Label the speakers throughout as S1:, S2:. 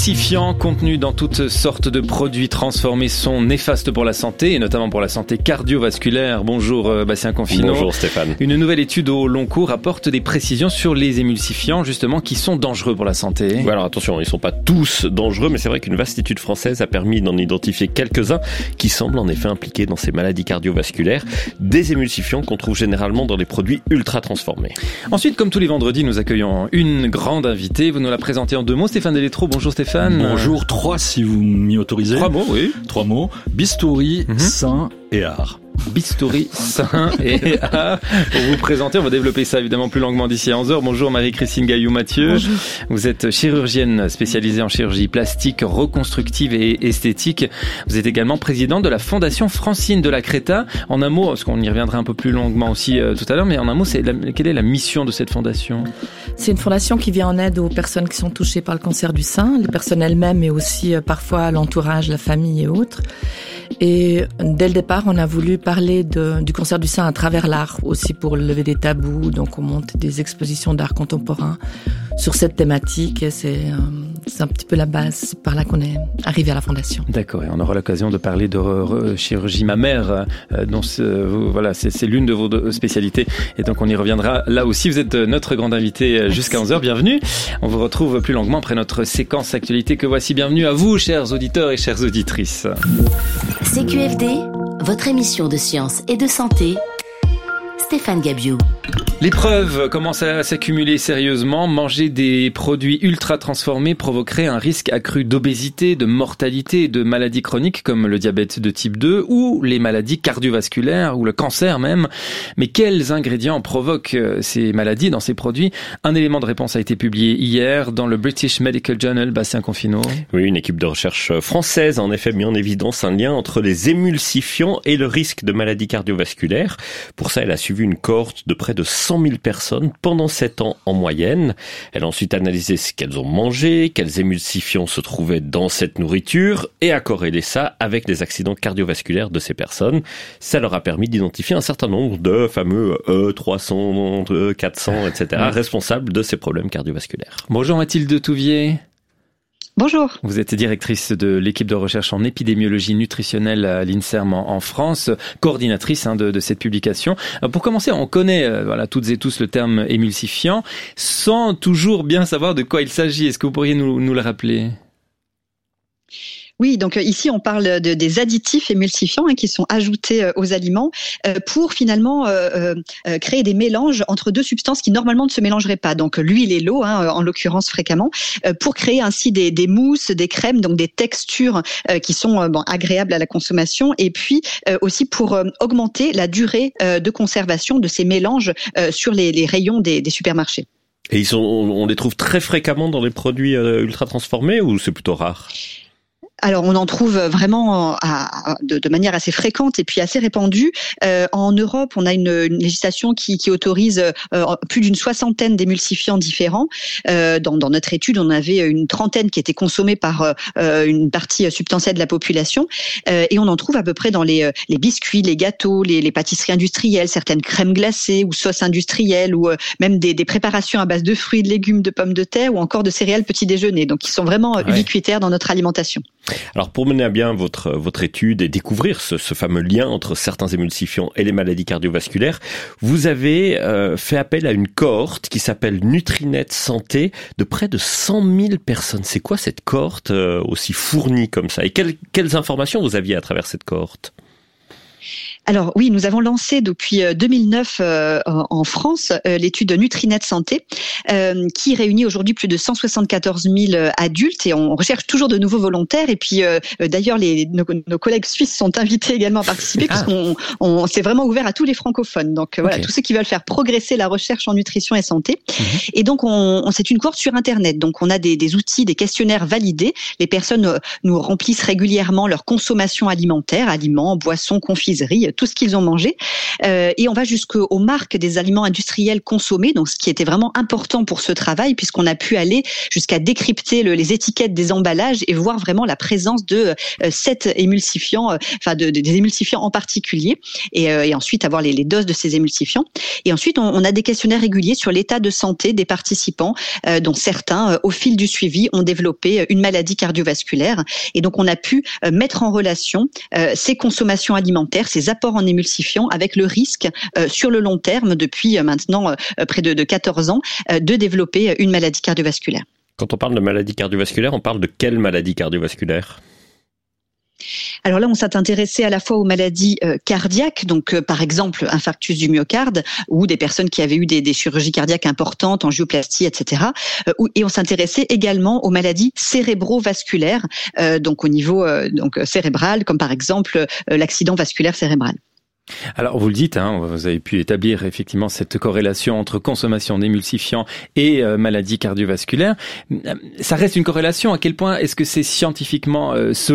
S1: émulsifiants contenus dans toutes sortes de produits transformés sont néfastes pour la santé, et notamment pour la santé cardiovasculaire. Bonjour Bastien Confino.
S2: Bonjour Stéphane.
S1: Une nouvelle étude au long cours apporte des précisions sur les émulsifiants, justement, qui sont dangereux pour la santé.
S2: Ouais, alors attention, ils ne sont pas tous dangereux, mais c'est vrai qu'une vaste étude française a permis d'en identifier quelques-uns qui semblent en effet impliqués dans ces maladies cardiovasculaires. Des émulsifiants qu'on trouve généralement dans les produits ultra transformés.
S1: Ensuite, comme tous les vendredis, nous accueillons une grande invitée. Vous nous la présentez en 2 mots, Stéphane Delétro. Bonjour Stéphane.
S3: Bonjour, 3 si vous m'y autorisez.
S1: 3 mots, oui.
S3: 3 mots, bistouri, sein et art.
S1: Bistouri, sein et art. Pour vous présenter, on va développer ça évidemment plus longuement d'ici à 11h. Bonjour Marie-Christine Gaillou-Mathieu.
S4: Bonjour.
S1: Vous êtes chirurgienne spécialisée en chirurgie plastique, reconstructive et esthétique. Vous êtes également présidente de la Fondation Francine de la Créta. En un mot, parce qu'on y reviendra un peu plus longuement aussi tout à l'heure, mais en un mot, quelle est la mission de cette fondation ?
S4: C'est une fondation qui vient en aide aux personnes qui sont touchées par le cancer du sein, les personnes elles-mêmes, mais aussi parfois l'entourage, la famille et autres. Et dès le départ, on a voulu parler du cancer du sein à travers l'art, aussi pour lever des tabous. Donc on monte des expositions d'art contemporain sur cette thématique. Et c'est un petit peu la base par là qu'on est arrivé à la fondation.
S1: D'accord, et on aura l'occasion de parler de chirurgie mammaire, dont voilà, c'est l'une de vos spécialités. Et donc on y reviendra là aussi. Vous êtes notre grande invitée jusqu'à 11h. Bienvenue. On vous retrouve plus longuement après notre séquence actualité que voici. Bienvenue à vous, chers auditeurs et chères auditrices.
S5: CQFD, votre émission de science et de santé. Stéphane Gabiou.
S1: Les preuves commencent à s'accumuler sérieusement. Manger des produits ultra transformés provoquerait un risque accru d'obésité, de mortalité et de maladies chroniques comme le diabète de type 2 ou les maladies cardiovasculaires ou le cancer même. Mais quels ingrédients provoquent ces maladies dans ces produits ? Un élément de réponse a été publié hier dans le British Medical Journal. Bastien Confino.
S2: Oui, une équipe de recherche française a en effet mis en évidence un lien entre les émulsifiants et le risque de maladies cardiovasculaires. Pour ça, elle a suivi une cohorte de près de 100 000 personnes pendant 7 ans en moyenne. Elle a ensuite analysé ce qu'elles ont mangé, quels émulsifiants se trouvaient dans cette nourriture et a corrélé ça avec les accidents cardiovasculaires de ces personnes. Ça leur a permis d'identifier un certain nombre de fameux E300, E400, etc. responsables de ces problèmes cardiovasculaires.
S1: Bonjour Mathilde Touvier.
S6: Bonjour.
S1: Vous êtes directrice de l'équipe de recherche en épidémiologie nutritionnelle à l'INSERM en France, coordinatrice de cette publication. Alors pour commencer, on connaît toutes et tous le terme émulsifiant, sans toujours bien savoir de quoi il s'agit. Est-ce que vous pourriez nous le rappeler ?
S6: Oui, donc ici on parle des additifs émulsifiants qui sont ajoutés aux aliments pour finalement créer des mélanges entre 2 substances qui normalement ne se mélangeraient pas. Donc l'huile et l'eau, en l'occurrence fréquemment, pour créer ainsi des mousses, des crèmes, donc des textures qui sont agréables à la consommation, et puis aussi pour augmenter la durée de conservation de ces mélanges sur les rayons des supermarchés.
S2: Et on les trouve très fréquemment dans les produits ultra transformés ou c'est plutôt rare ?
S6: Alors, on en trouve vraiment de manière assez fréquente et puis assez répandue. En Europe, on a une législation qui autorise plus d'une 60aine d'émulsifiants différents. Dans notre étude, on avait une 30aine qui était consommée par une partie substantielle de la population. Et on en trouve à peu près dans les biscuits, les gâteaux, les pâtisseries industrielles, certaines crèmes glacées ou sauces industrielles ou même des préparations à base de fruits, de légumes, de pommes de terre ou encore de céréales petit déjeuner. Donc, ils sont vraiment ubiquitaires dans notre alimentation.
S2: Alors pour mener à bien votre étude et découvrir ce fameux lien entre certains émulsifiants et les maladies cardiovasculaires, vous avez fait appel à une cohorte qui s'appelle Nutrinet Santé de près de 100 000 personnes. C'est quoi cette cohorte aussi fournie comme ça ? Et quelles informations vous aviez à travers cette cohorte ?
S6: Alors oui, nous avons lancé depuis 2009 en France l'étude Nutrinet Santé qui réunit aujourd'hui plus de 174 000 adultes et on recherche toujours de nouveaux volontaires. Et puis d'ailleurs, nos collègues suisses sont invités également à participer puisqu'on s'est vraiment ouvert à tous les francophones. Donc voilà, tous ceux qui veulent faire progresser la recherche en nutrition et santé. Et donc c'est une cohorte sur Internet. Donc on a des outils, des questionnaires validés. Les personnes nous remplissent régulièrement leur consommation alimentaire, aliments, boissons, confiseries, tout ce qu'ils ont mangé. Et on va jusqu'aux marques des aliments industriels consommés, donc ce qui était vraiment important pour ce travail, puisqu'on a pu aller jusqu'à décrypter les étiquettes des emballages et voir vraiment la présence de 7 émulsifiants, des émulsifiants en particulier, et ensuite avoir les doses de ces émulsifiants. Et ensuite, on a des questionnaires réguliers sur l'état de santé des participants, dont certains, au fil du suivi, ont développé une maladie cardiovasculaire. Et donc, on a pu mettre en relation ces consommations alimentaires, ces apports en émulsifiants, avec le risque sur le long terme, depuis maintenant près de 14 ans, de développer une maladie cardiovasculaire.
S2: Quand on parle de maladie cardiovasculaire, on parle de quelle maladie cardiovasculaire ?
S6: Alors là, on s'est intéressé à la fois aux maladies cardiaques, donc par exemple infarctus du myocarde, ou des personnes qui avaient eu des chirurgies cardiaques importantes, angioplastie, etc. Et on s'intéressait également aux maladies cérébrovasculaires, donc au niveau cérébral, comme par exemple l'accident vasculaire cérébral.
S1: Alors vous le dites, vous avez pu établir effectivement cette corrélation entre consommation d'émulsifiants et maladies cardiovasculaires. Ça reste une corrélation. À quel point est-ce que c'est scientifiquement solide ?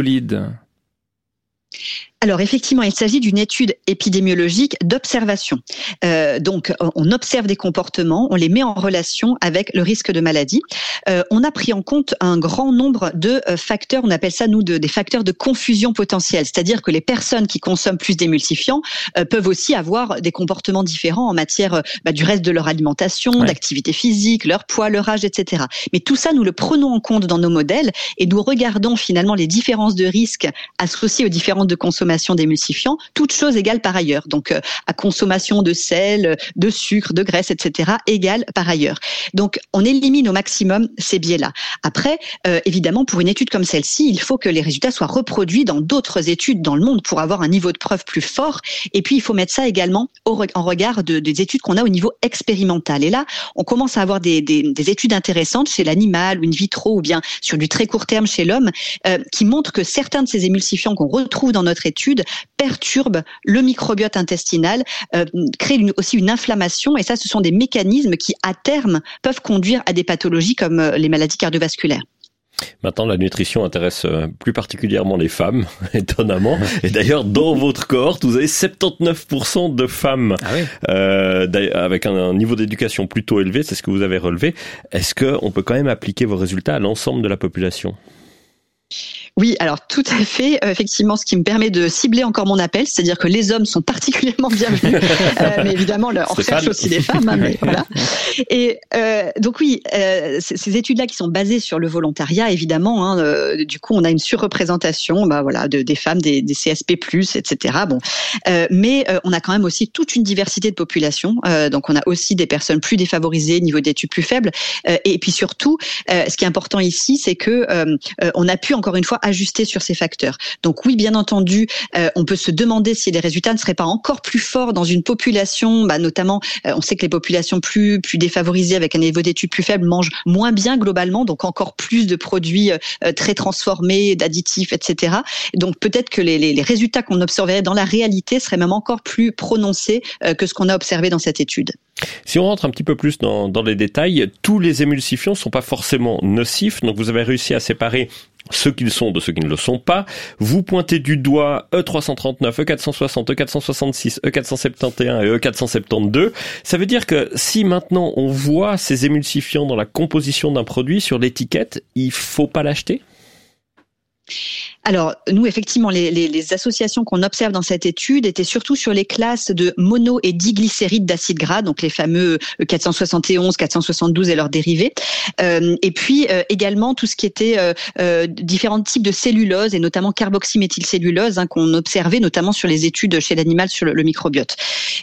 S6: Alors effectivement, il s'agit d'une étude épidémiologique d'observation. Donc on observe des comportements, on les met en relation avec le risque de maladie. On a pris en compte un grand nombre de facteurs, on appelle ça nous des facteurs de confusion potentielle, c'est-à-dire que les personnes qui consomment plus d'émulsifiants peuvent aussi avoir des comportements différents en matière du reste de leur alimentation, d'activité physique, leur poids, leur âge, etc. Mais tout ça, nous le prenons en compte dans nos modèles et nous regardons finalement les différences de risque associées aux différences de consommation d'émulsifiants, toutes choses égales par ailleurs. Donc, à consommation de sel, de sucre, de graisse, etc., égale par ailleurs. Donc, on élimine au maximum ces biais-là. Après, évidemment, pour une étude comme celle-ci, il faut que les résultats soient reproduits dans d'autres études dans le monde pour avoir un niveau de preuve plus fort. Et puis, il faut mettre ça également en regard des études qu'on a au niveau expérimental. Et là, on commence à avoir des études intéressantes chez l'animal ou in vitro ou bien sur du très court terme chez l'homme qui montrent que certains de ces émulsifiants qu'on retrouve dans notre étude perturbe le microbiote intestinal, crée aussi une inflammation, et ça, ce sont des mécanismes qui, à terme, peuvent conduire à des pathologies comme les maladies cardiovasculaires.
S2: Maintenant, la nutrition intéresse plus particulièrement les femmes, étonnamment. Et d'ailleurs, dans votre cohorte, vous avez 79% de femmes avec un niveau d'éducation plutôt élevé, c'est ce que vous avez relevé. Est-ce qu'on peut quand même appliquer vos résultats à l'ensemble de la population ?
S6: Oui, alors tout à fait. Effectivement, ce qui me permet de cibler encore mon appel, c'est-à-dire que les hommes sont particulièrement bienvenus, mais évidemment, on recherche aussi les femmes. Mais voilà. Et donc oui, ces études-là qui sont basées sur le volontariat, évidemment, du coup, on a une surreprésentation, des femmes, des CSP+, etc. Bon, mais on a quand même aussi toute une diversité de populations. Donc, on a aussi des personnes plus défavorisées, niveau d'études plus faibles, et puis surtout, ce qui est important ici, c'est que on a pu encore une fois ajuster sur ces facteurs. Donc oui, bien entendu, on peut se demander si les résultats ne seraient pas encore plus forts dans une population, notamment, on sait que les populations plus défavorisées avec un niveau d'études plus faible mangent moins bien globalement, donc encore plus de produits très transformés, d'additifs, etc. Donc peut-être que les résultats qu'on observerait dans la réalité seraient même encore plus prononcés que ce qu'on a observé dans cette étude.
S2: Si on rentre un petit peu plus dans les détails, tous les émulsifiants sont pas forcément nocifs, donc vous avez réussi à séparer ceux qui le sont de ceux qui ne le sont pas. Vous pointez du doigt E339, E460, E466, E471 et E472. Ça veut dire que si maintenant on voit ces émulsifiants dans la composition d'un produit sur l'étiquette, il faut pas l'acheter ?
S6: Alors, nous, effectivement, les associations qu'on observe dans cette étude étaient surtout sur les classes de mono- et diglycérides d'acides gras, donc les fameux 471, 472 et leurs dérivés. Et puis, également, tout ce qui était différents types de cellulose, et notamment carboxyméthylcellulose, qu'on observait notamment sur les études chez l'animal sur le microbiote.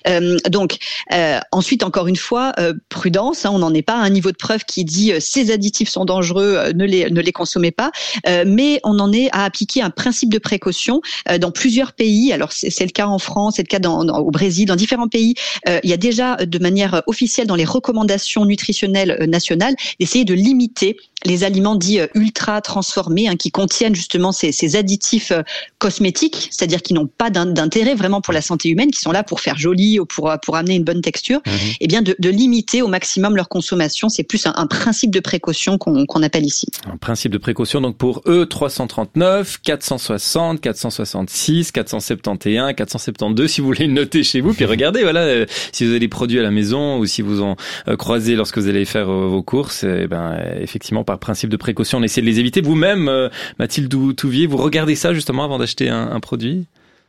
S6: Ensuite, encore une fois, prudence, on n'en est pas à un niveau de preuve qui dit ces additifs sont dangereux, ne les consommez pas, mais on en est à appliquer un principe de précaution dans plusieurs pays. Alors c'est le cas en France, c'est le cas au Brésil, dans différents pays. Il y a déjà de manière officielle dans les recommandations nutritionnelles nationales d'essayer de limiter les aliments dits ultra transformés, qui contiennent justement ces additifs cosmétiques, c'est-à-dire qui n'ont pas d'intérêt vraiment pour la santé humaine, qui sont là pour faire joli ou pour amener une bonne texture, et bien de limiter au maximum leur consommation. C'est plus un principe de précaution qu'on appelle ici.
S1: Un principe de précaution donc pour E339, 460, 466, 471, 472 si vous voulez le noter chez vous. Puis regardez, voilà, si vous avez des produits à la maison ou si vous en croisez lorsque vous allez faire vos courses, effectivement par principe de précaution, on essaie de les éviter. Vous-même, Mathilde Touvier, vous regardez ça justement avant d'acheter un produit ?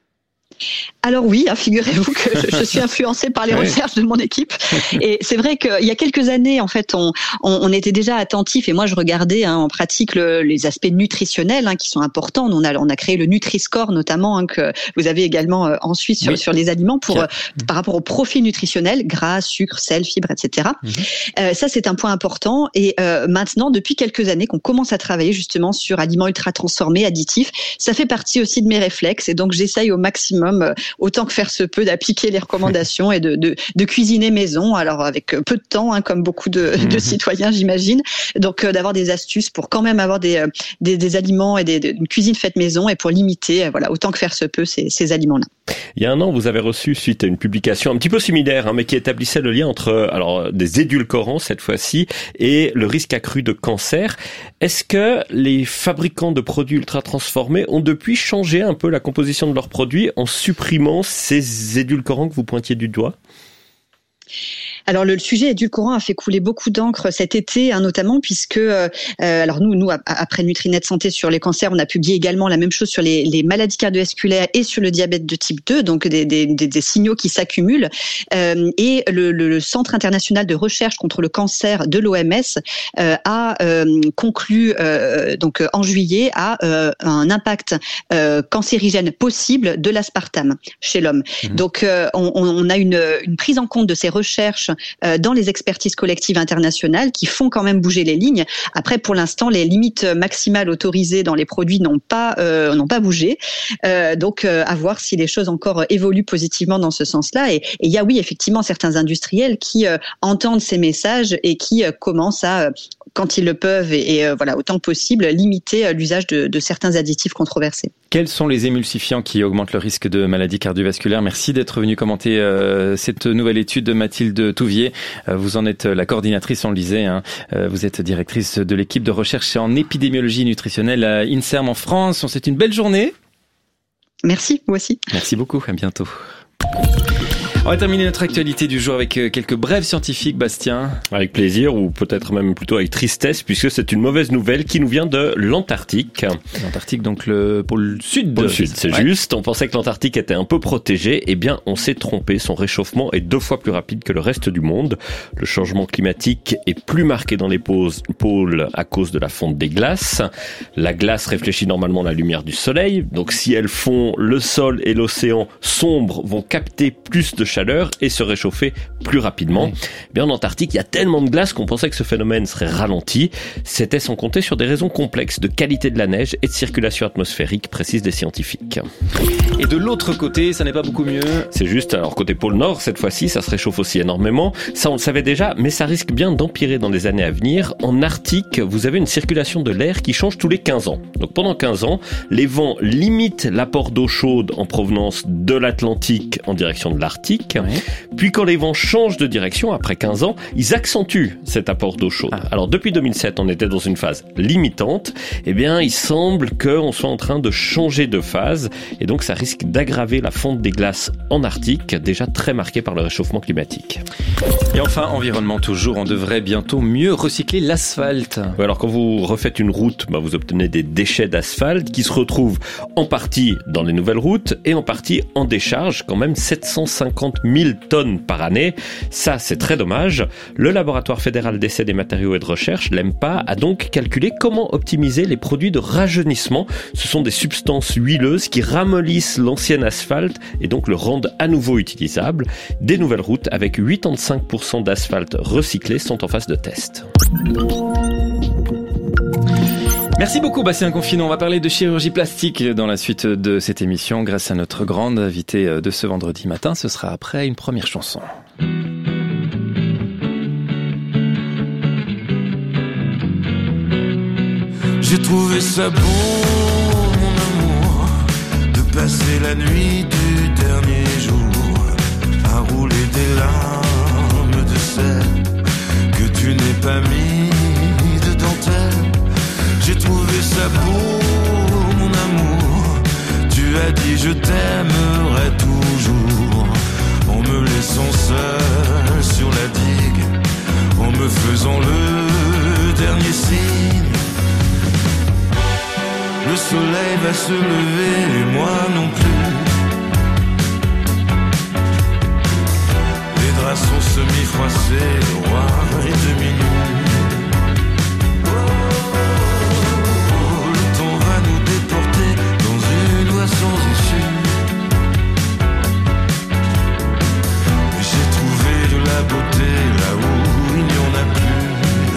S6: Alors oui, figurez-vous que je suis influencée par les recherches de mon équipe. Et c'est vrai qu'il y a quelques années, en fait, on était déjà attentif. Et moi, je regardais en pratique les aspects nutritionnels qui sont importants. On a créé le Nutri-Score notamment, que vous avez également en Suisse sur les aliments par rapport au profil nutritionnel, gras, sucre, sel, fibres, etc. Ça, c'est un point important. Et maintenant, depuis quelques années, qu'on commence à travailler justement sur aliments ultra transformés, additifs, ça fait partie aussi de mes réflexes. Et donc, j'essaye au maximum, autant que faire se peut, d'appliquer les recommandations et de cuisiner maison, alors avec peu de temps, comme beaucoup de citoyens, j'imagine. Donc d'avoir des astuces pour quand même avoir des aliments et une cuisine faite maison et pour limiter, autant que faire se peut ces aliments-là.
S2: Il y a un an, vous avez reçu, suite à une publication un petit peu similaire, mais qui établissait le lien entre des édulcorants cette fois-ci et le risque accru de cancer. Est-ce que les fabricants de produits ultra transformés ont depuis changé un peu la composition de leurs produits en supprimant ces édulcorants que vous pointiez du doigt ?
S6: Alors le sujet édulcorant a fait couler beaucoup d'encre cet été, notamment puisque alors nous après Nutrinet Santé sur les cancers, on a publié également la même chose sur les maladies cardiovasculaires et sur le diabète de type 2, donc des signaux qui s'accumulent. Et le Centre international de recherche contre le cancer de l'OMS a conclu donc en juillet à un impact cancérigène possible de l'aspartame chez l'homme. Donc on a une prise en compte de ces recherches dans les expertises collectives internationales qui font quand même bouger les lignes. Après, pour l'instant, les limites maximales autorisées dans les produits n'ont pas bougé. Donc, à voir si les choses encore évoluent positivement dans ce sens-là. Et il y a, oui, effectivement, certains industriels qui entendent ces messages et qui commencent à, quand ils le peuvent et autant que possible, limiter l'usage de certains additifs controversés.
S1: Quels sont les émulsifiants qui augmentent le risque de maladies cardiovasculaires ? Merci d'être venu commenter cette nouvelle étude de Mathilde Touvier. Vous en êtes la coordinatrice, on le disait. Vous êtes directrice de l'équipe de recherche en épidémiologie nutritionnelle à INSERM en France. On souhaite une belle journée.
S6: Merci, vous aussi.
S1: Merci beaucoup, à bientôt. On va terminer notre actualité du jour avec quelques brèves scientifiques, Bastien.
S2: Avec plaisir, ou peut-être même plutôt avec tristesse, puisque c'est une mauvaise nouvelle qui nous vient de l'Antarctique.
S1: L'Antarctique, donc le pôle sud.
S2: Pôle sud, c'est juste. On pensait que l'Antarctique était un peu protégé. Eh bien, on s'est trompé. Son réchauffement est 2 fois plus rapide que le reste du monde. Le changement climatique est plus marqué dans les pôles à cause de la fonte des glaces. La glace réfléchit normalement la lumière du soleil. Donc, si elle fond, le sol et l'océan sombre vont capter plus de chaleur et se réchauffer plus rapidement. Oui. Bien, en Antarctique, il y a tellement de glace qu'on pensait que ce phénomène serait ralenti. C'était sans compter sur des raisons complexes de qualité de la neige et de circulation atmosphérique, précisent des scientifiques.
S1: Et de l'autre côté, ça n'est pas beaucoup mieux.
S2: C'est juste, alors côté pôle Nord, cette fois-ci, ça se réchauffe aussi énormément. Ça, on le savait déjà, mais ça risque bien d'empirer dans les années à venir. En Arctique, vous avez une circulation de l'air qui change tous les 15 ans. Donc pendant 15 ans, les vents limitent l'apport d'eau chaude en provenance de l'Atlantique en direction de l'Arctique. Oui. Puis quand les vents changent de direction, après 15 ans, ils accentuent cet apport d'eau chaude. Alors depuis 2007, on était dans une phase limitante. Eh bien, il semble qu'on soit en train de changer de phase. Et donc, ça risque d'aggraver la fonte des glaces en Arctique, déjà très marquée par le réchauffement climatique.
S1: Et enfin, environnement toujours, on devrait bientôt mieux recycler l'asphalte.
S2: Ouais, alors quand vous refaites une route, vous obtenez des déchets d'asphalte qui se retrouvent en partie dans les nouvelles routes et en partie en décharge, quand même 750 000 tonnes par année. Ça, c'est très dommage. Le laboratoire fédéral d'essais des matériaux et de recherche, l'EMPA, a donc calculé comment optimiser les produits de rajeunissement. Ce sont des substances huileuses qui ramollissent l'ancien asphalte et donc le rendent à nouveau utilisable. Des nouvelles routes avec 85% d'asphalte recyclé sont en phase de test.
S1: Merci beaucoup Bastien Confinement. On va parler de chirurgie plastique dans la suite de cette émission grâce à notre grande invitée de ce vendredi matin. Ce sera après une première chanson.
S7: J'ai trouvé ça beau, mon amour, de passer la nuit du dernier jour à rouler des larmes de sel que tu n'es pas mis de dentelle. J'ai trouvé ça beau, mon amour, tu as dit je t'aimerai toujours, en me laissant seul sur la digue, en me faisant le dernier signe. Le soleil va se lever et moi non plus. Les draps sont semi-froissés, le roi est demi-nu. Le temps va nous déporter dans une voie sans issue. J'ai trouvé de la beauté là où il n'y en a plus.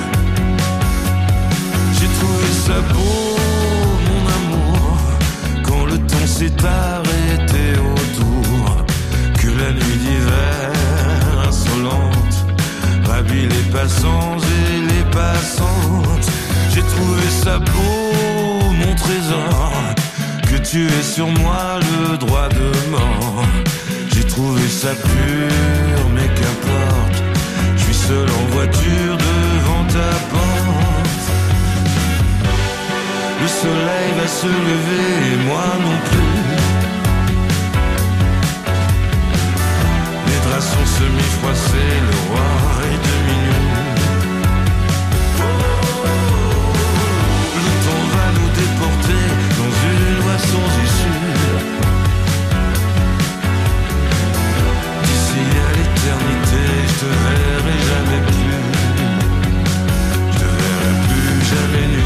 S7: J'ai trouvé ça beau, mon amour, quand le temps s'est arrêté autour, que la nuit d'hiver insolente ravit les passants et les passantes. J'ai trouvé ça beau, mon trésor, que tu aies sur moi le droit de mort. J'ai trouvé ça pur, mais qu'importe, je suis seul en voiture devant ta porte. Le soleil va se lever et moi non plus. Les draps sont semi-froissés, le roi est demi-nu. Le temps va nous déporter dans une voie sans issue. D'ici à l'éternité, je te verrai jamais plus. Je te verrai plus jamais nu.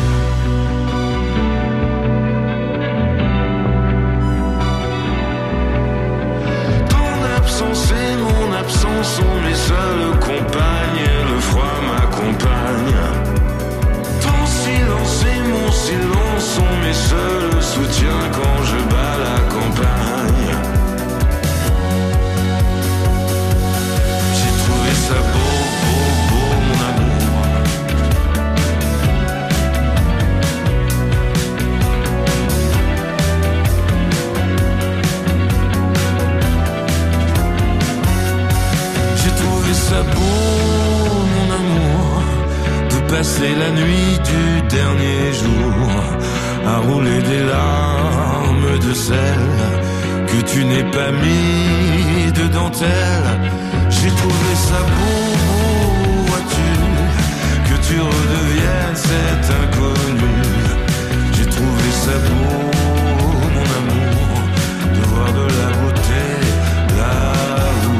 S7: Et mon absence sont mes seules compagnes, le froid m'accompagne. Ton silence et mon silence sont mes seuls soutiens quand je bats la campagne. J'ai trouvé ça beau, beau, beau, mon amour. Ça beau, mon amour, de passer la nuit du dernier jour à rouler des larmes de sel que tu n'es pas mis de dentelle. J'ai trouvé ça beau, vois-tu, que tu redeviennes cet inconnu. J'ai trouvé ça beau, mon amour, de voir de la beauté là où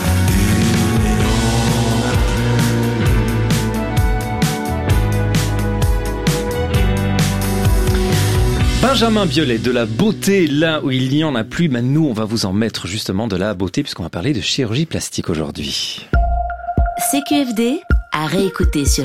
S1: Benjamin Biolay, de la beauté là où il n'y en a plus. Ben nous, on va vous en mettre justement de la beauté puisqu'on va parler de chirurgie plastique aujourd'hui.
S5: CQFD, à réécouter sur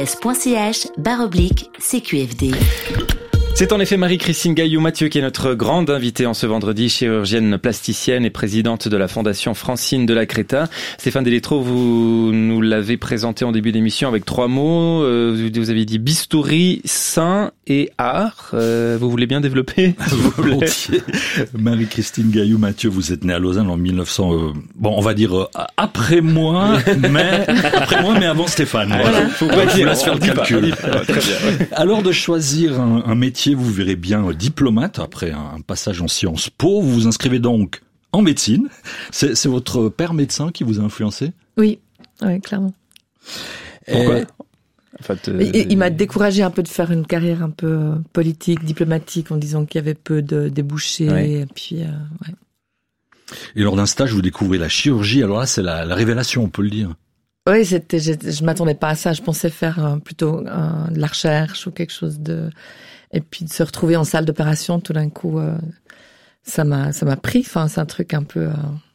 S5: rts.ch/CQFD.
S1: C'est en effet Marie-Christine Gaillou-Mathieu qui est notre grande invitée en ce vendredi, chirurgienne plasticienne et présidente de la Fondation Francine de la Créta. Stéphane Delétro, vous nous l'avez présenté en début d'émission avec 3 mots. Vous avez dit bistouri, sein et art. Vous voulez bien développer?
S3: Volontiers. Marie-Christine Gaillou-Mathieu, vous êtes née à Lausanne en 1900, bon, on va dire après moi, mais avant Stéphane.
S1: Voilà. Faut pas dire,
S3: je vous laisse faire le calcul.
S1: Très bien. Ouais.
S3: Alors de choisir un métier, vous verrez bien diplomate après un passage en Sciences Po. Vous vous inscrivez donc en médecine. C'est votre père médecin qui vous a influencé?
S4: Oui, clairement.
S1: Pourquoi?
S4: En fait, il m'a découragé un peu de faire une carrière un peu politique, diplomatique, en disant qu'il y avait peu de débouchés.
S1: Ouais.
S4: Et puis, ouais.
S3: Et lors d'un stage, vous découvrez la chirurgie. Alors là, c'est la révélation, on peut le dire.
S4: Oui, je m'attendais pas à ça. Je pensais faire plutôt de la recherche ou quelque chose de... Et puis de se retrouver en salle d'opération, tout d'un coup, ça m'a pris. Enfin, c'est un truc un peu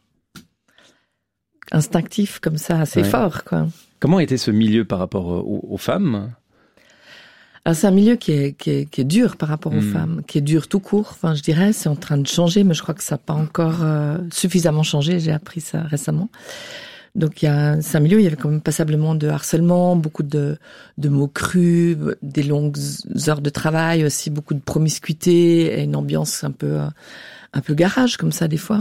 S4: instinctif comme ça, assez fort, quoi.
S1: Comment était ce milieu par rapport aux femmes?
S4: Alors, c'est un milieu qui est dur par rapport aux femmes, qui est dur tout court. Enfin, je dirais, c'est en train de changer, mais je crois que ça n'a pas encore suffisamment changé. J'ai appris ça récemment. Donc c'est un milieu où il y avait quand même passablement de harcèlement, beaucoup de mots crus, des longues heures de travail, aussi beaucoup de promiscuité et une ambiance un peu garage comme ça des fois.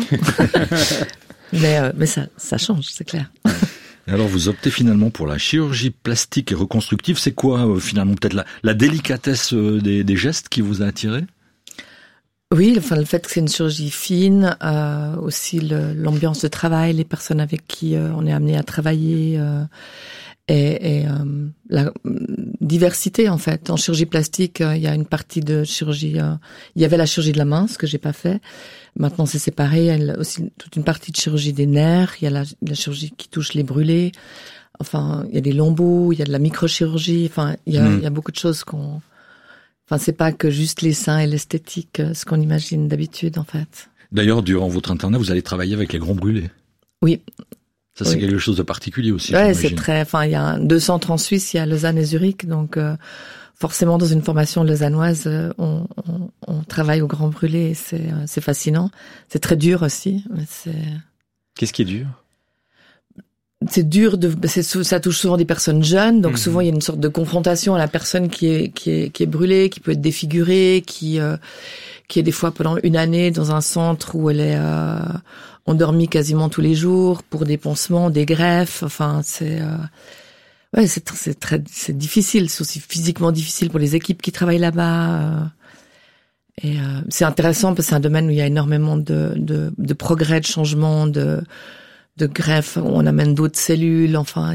S4: mais ça change, c'est clair.
S3: Et alors vous optez finalement pour la chirurgie plastique et reconstructive. C'est quoi finalement peut-être la délicatesse des gestes qui vous a attiré?
S4: Oui, enfin le fait que c'est une chirurgie fine, aussi l'ambiance de travail, les personnes avec qui on est amené à travailler, et la diversité en fait. En chirurgie plastique, il y a une partie de chirurgie. Il y avait la chirurgie de la main, ce que j'ai pas fait. Maintenant c'est séparé. Il y a aussi toute une partie de chirurgie des nerfs. Il y a la chirurgie qui touche les brûlés. Enfin, il y a des lambeaux, il y a de la microchirurgie. Enfin, il y a beaucoup de choses Enfin, c'est pas que juste les seins et l'esthétique, ce qu'on imagine d'habitude, en fait.
S3: D'ailleurs, durant votre internat, vous allez travailler avec les grands brûlés.
S4: Oui.
S3: Ça, c'est quelque chose de particulier aussi.
S4: Ouais, c'est enfin, il y a 2 centres en Suisse, il y a Lausanne et Zurich, donc, forcément, dans une formation lausannoise, on travaille aux grands brûlés, c'est fascinant. C'est très dur aussi, mais
S1: Qu'est-ce qui est dur?
S4: C'est dur ça touche souvent des personnes jeunes, donc souvent il y a une sorte de confrontation à la personne qui est brûlée, qui peut être défigurée, qui est des fois pendant une année dans un centre où elle est endormie quasiment tous les jours pour des pansements, des greffes. Enfin, c'est difficile, c'est aussi physiquement difficile pour les équipes qui travaillent là-bas. Et c'est intéressant parce que c'est un domaine où il y a énormément de progrès, de changements, de greffe, où on amène d'autres cellules, enfin,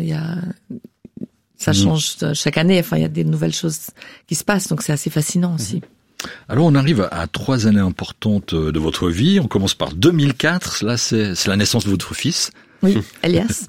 S4: ça change chaque année, enfin, il y a des nouvelles choses qui se passent, donc c'est assez fascinant aussi.
S3: Alors, on arrive à 3 années importantes de votre vie. On commence par 2004. Là, c'est la naissance de votre fils.
S4: Oui, Elias.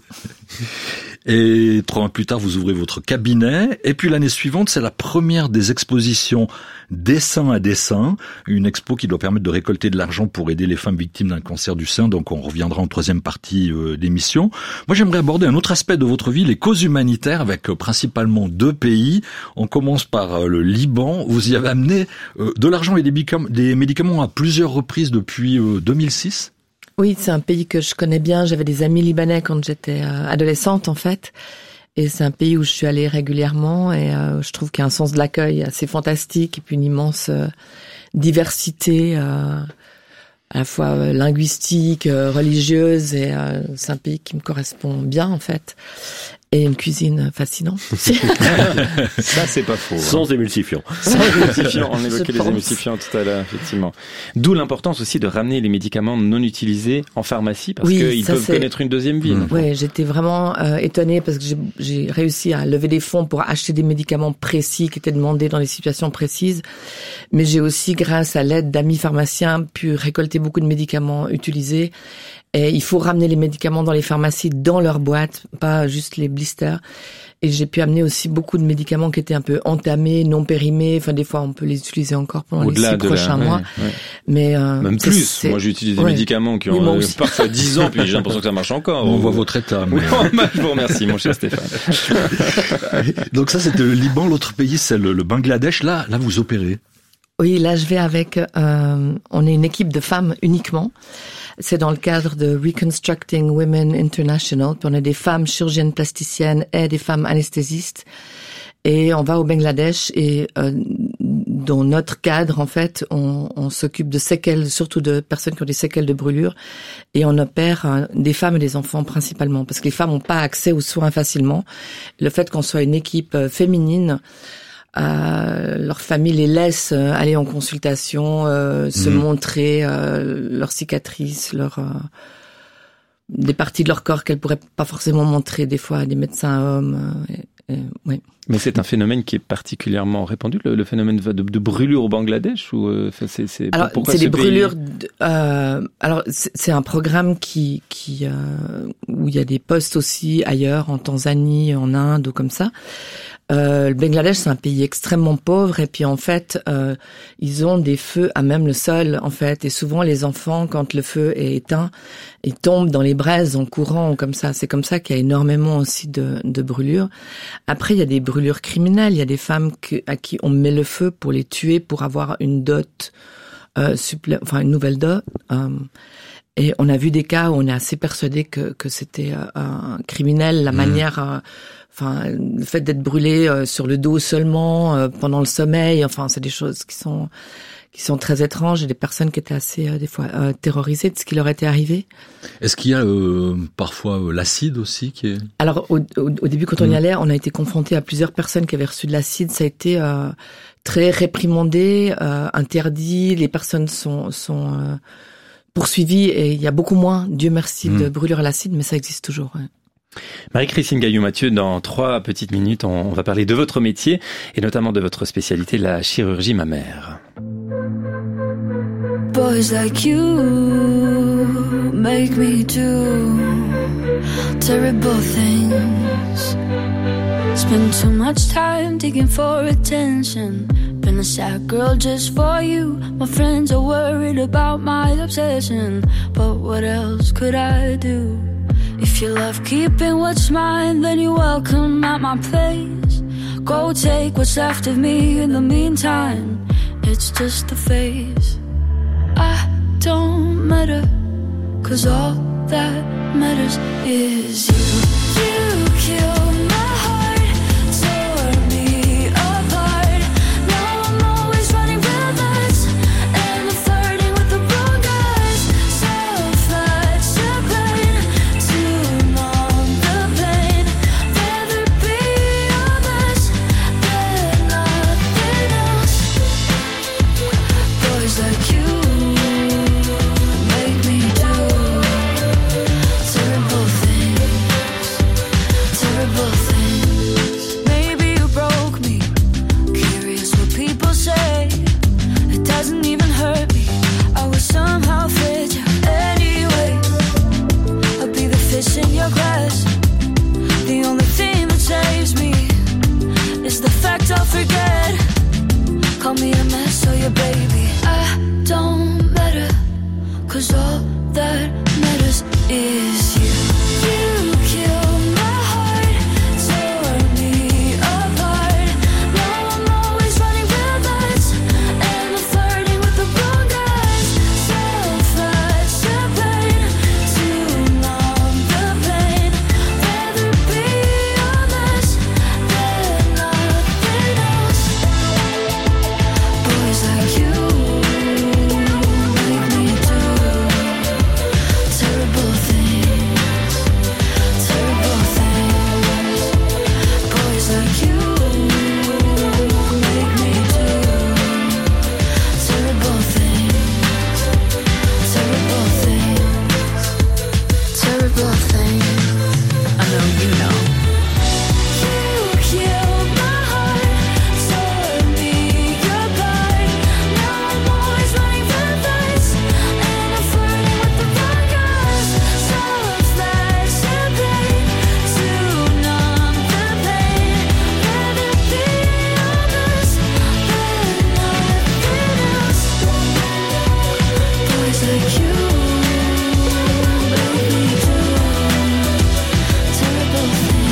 S3: Et 3 ans plus tard, vous ouvrez votre cabinet. Et puis l'année suivante, c'est la première des expositions Dessin à dessin, une expo qui doit permettre de récolter de l'argent pour aider les femmes victimes d'un cancer du sein. Donc on reviendra en 3e partie d'émission. Moi, j'aimerais aborder un autre aspect de votre vie, les causes humanitaires, avec principalement 2 pays. On commence par le Liban. Vous y avez amené de l'argent et des médicaments à plusieurs reprises depuis 2006.
S4: Oui, c'est un pays que je connais bien. J'avais des amis libanais quand j'étais adolescente, en fait. Et c'est un pays où je suis allée régulièrement et je trouve qu'il y a un sens de l'accueil assez fantastique et puis une immense diversité, à la fois linguistique, religieuse, et c'est un pays qui me correspond bien, en fait. Et une cuisine fascinante.
S1: Ça, c'est pas faux.
S2: Sans émulsifiants.
S1: Sans émulsifiants. On évoquait les émulsifiants tout à l'heure, effectivement. D'où l'importance aussi de ramener les médicaments non utilisés en pharmacie parce qu'ils peuvent connaître une deuxième vie.
S4: Oui, j'étais vraiment étonnée parce que j'ai réussi à lever des fonds pour acheter des médicaments précis qui étaient demandés dans des situations précises. Mais j'ai aussi, grâce à l'aide d'amis pharmaciens, pu récolter beaucoup de médicaments utilisés. Et il faut ramener les médicaments dans les pharmacies, dans leur boîte, pas juste les blisters. Et j'ai pu amener aussi beaucoup de médicaments qui étaient un peu entamés, non périmés. Enfin, des fois, on peut les utiliser encore pendant les 6 prochains mois. Ouais. Mais
S1: même plus. Moi, j'utilise des médicaments qui ont parfois 10 ans, puis j'ai l'impression que ça marche encore.
S3: On voit votre état.
S1: Mais... je vous remercie, mon cher Stéphane.
S3: Donc ça, c'était le Liban. L'autre pays, c'est le Bangladesh. Là, vous opérez.
S4: Oui, là, je vais avec... on est une équipe de femmes uniquement. C'est dans le cadre de Reconstructing Women International. Puis on a des femmes chirurgiennes plasticiennes et des femmes anesthésistes. Et on va au Bangladesh et dans notre cadre, en fait, on s'occupe de séquelles, surtout de personnes qui ont des séquelles de brûlure. Et on opère des femmes et des enfants principalement. Parce que les femmes n'ont pas accès aux soins facilement. Le fait qu'on soit une équipe féminine... leur famille les laisse aller en consultation, se montrer leurs cicatrices, des parties de leur corps qu'elles pourraient pas forcément montrer des fois à des médecins hommes. Oui.
S1: Mais c'est un phénomène qui est particulièrement répandu, le phénomène de brûlure au Bangladesh, ou
S4: alors
S1: pourquoi
S4: c'est
S1: ce
S4: des
S1: pays...
S4: brûlures. Alors c'est un programme qui où il y a des postes aussi ailleurs, en Tanzanie, en Inde ou comme ça. Le Bangladesh, c'est un pays extrêmement pauvre et puis en fait, ils ont des feux à même le sol en fait. Et souvent, les enfants, quand le feu est éteint, ils tombent dans les braises en courant comme ça. C'est comme ça qu'il y a énormément aussi de brûlures. Après, il y a des brûlures criminelles. Il y a des femmes à qui on met le feu pour les tuer, pour avoir une dot, une nouvelle dot. Et on a vu des cas où on est assez persuadé que c'était un criminel, la manière, le fait d'être brûlé sur le dos seulement pendant le sommeil. Enfin, c'est des choses qui sont très étranges, et des personnes qui étaient assez des fois terrorisées de ce qui leur était arrivé.
S3: Est-ce qu'il y a parfois l'acide aussi qui est...
S4: Alors au début, quand on y allait, on a été confronté à plusieurs personnes qui avaient reçu de l'acide. Ça a été très réprimandé, interdit. Les personnes sont poursuivies, et il y a beaucoup moins, Dieu merci, de brûlures à l'acide, mais ça existe toujours. Ouais.
S1: Marie-Christine Gailloux-Mathieu, dans 3 petites minutes, on va parler de votre métier et notamment de votre spécialité, la chirurgie mammaire.
S8: Boys like you make me do terrible things. Spend too much time digging for attention. Been a sad girl just for you. My friends are worried about my obsession, but what else could I do? If you love keeping what's mine, then you're welcome at my place. Go take what's left of me. In the meantime, it's just a phase. I don't matter, 'cause all that matters is you. You killed my heart, tore me apart. Now I'm always running rivers, and I'm flirting with the wrong guys. Self-flagellate to numb the pain. Rather be honest than nothing else. Boys like you make me do terrible things. Maybe you broke me. Curious what people say. It doesn't even hurt me. I was somehow fragile anyway. I'll be the fish in your glass. The only thing that saves me is the fact I'll forget. Call me a mess or your baby. I don't matter, 'cause all that matters is you. You killed my heart, tore me apart. Now I'm always running rivers, and I'm flirting with the wrong guys. Self-flagellate to numb the pain. Rather be honest than nothing else. Boys like you make me do terrible things, terrible things. Boys like you make me do terrible things, terrible things, terrible things. I know you know. You killed my heart, tore me apart. Now I'm always running rivers, and I'm flirting with the wrong guys. Self-flagellate to numb the pain. Rather be honest than nothing else. Boys like you make me do terrible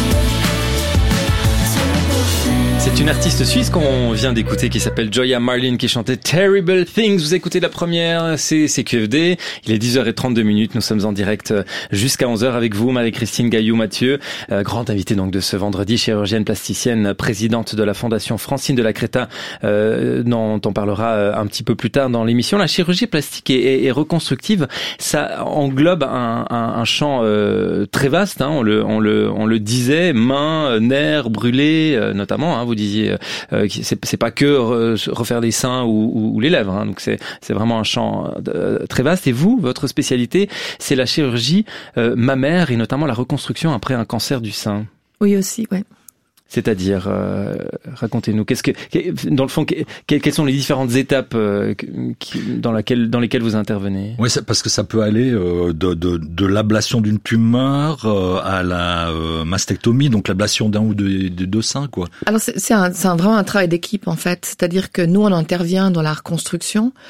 S8: things.
S1: C'est une artiste suisse qu'on vient d'écouter qui s'appelle Joya Marlin qui chantait Terrible Things. Vous écoutez la première, c'est QFD. Il est 10h32. Nous sommes en direct jusqu'à 11h avec vous, Marie-Christine Gailloux-Mathieu, grande invitée donc de ce vendredi, chirurgienne plasticienne, présidente de la Fondation Francine de la Creta, dont on parlera un petit peu plus tard dans l'émission. La chirurgie plastique et reconstructive, ça englobe un champ très vaste. Hein, on le disait, mains, nerfs brûlés, notamment. Hein, vous disiez, c'est pas que refaire les seins ou les lèvres. Hein, donc c'est vraiment un champ très vaste. Et vous, votre spécialité, c'est la chirurgie mammaire et notamment la reconstruction après un cancer du sein.
S4: Oui aussi, ouais.
S1: C'est-à-dire, racontez-nous, dans le fond, quelles sont les différentes étapes dans lesquelles vous intervenez?
S3: Oui, parce que ça peut aller de l'ablation d'une tumeur à la mastectomie, donc l'ablation d'un ou de deux seins, quoi.
S4: Alors c'est vraiment un travail d'équipe en fait, c'est-à-dire que nous on intervient dans la reconstruction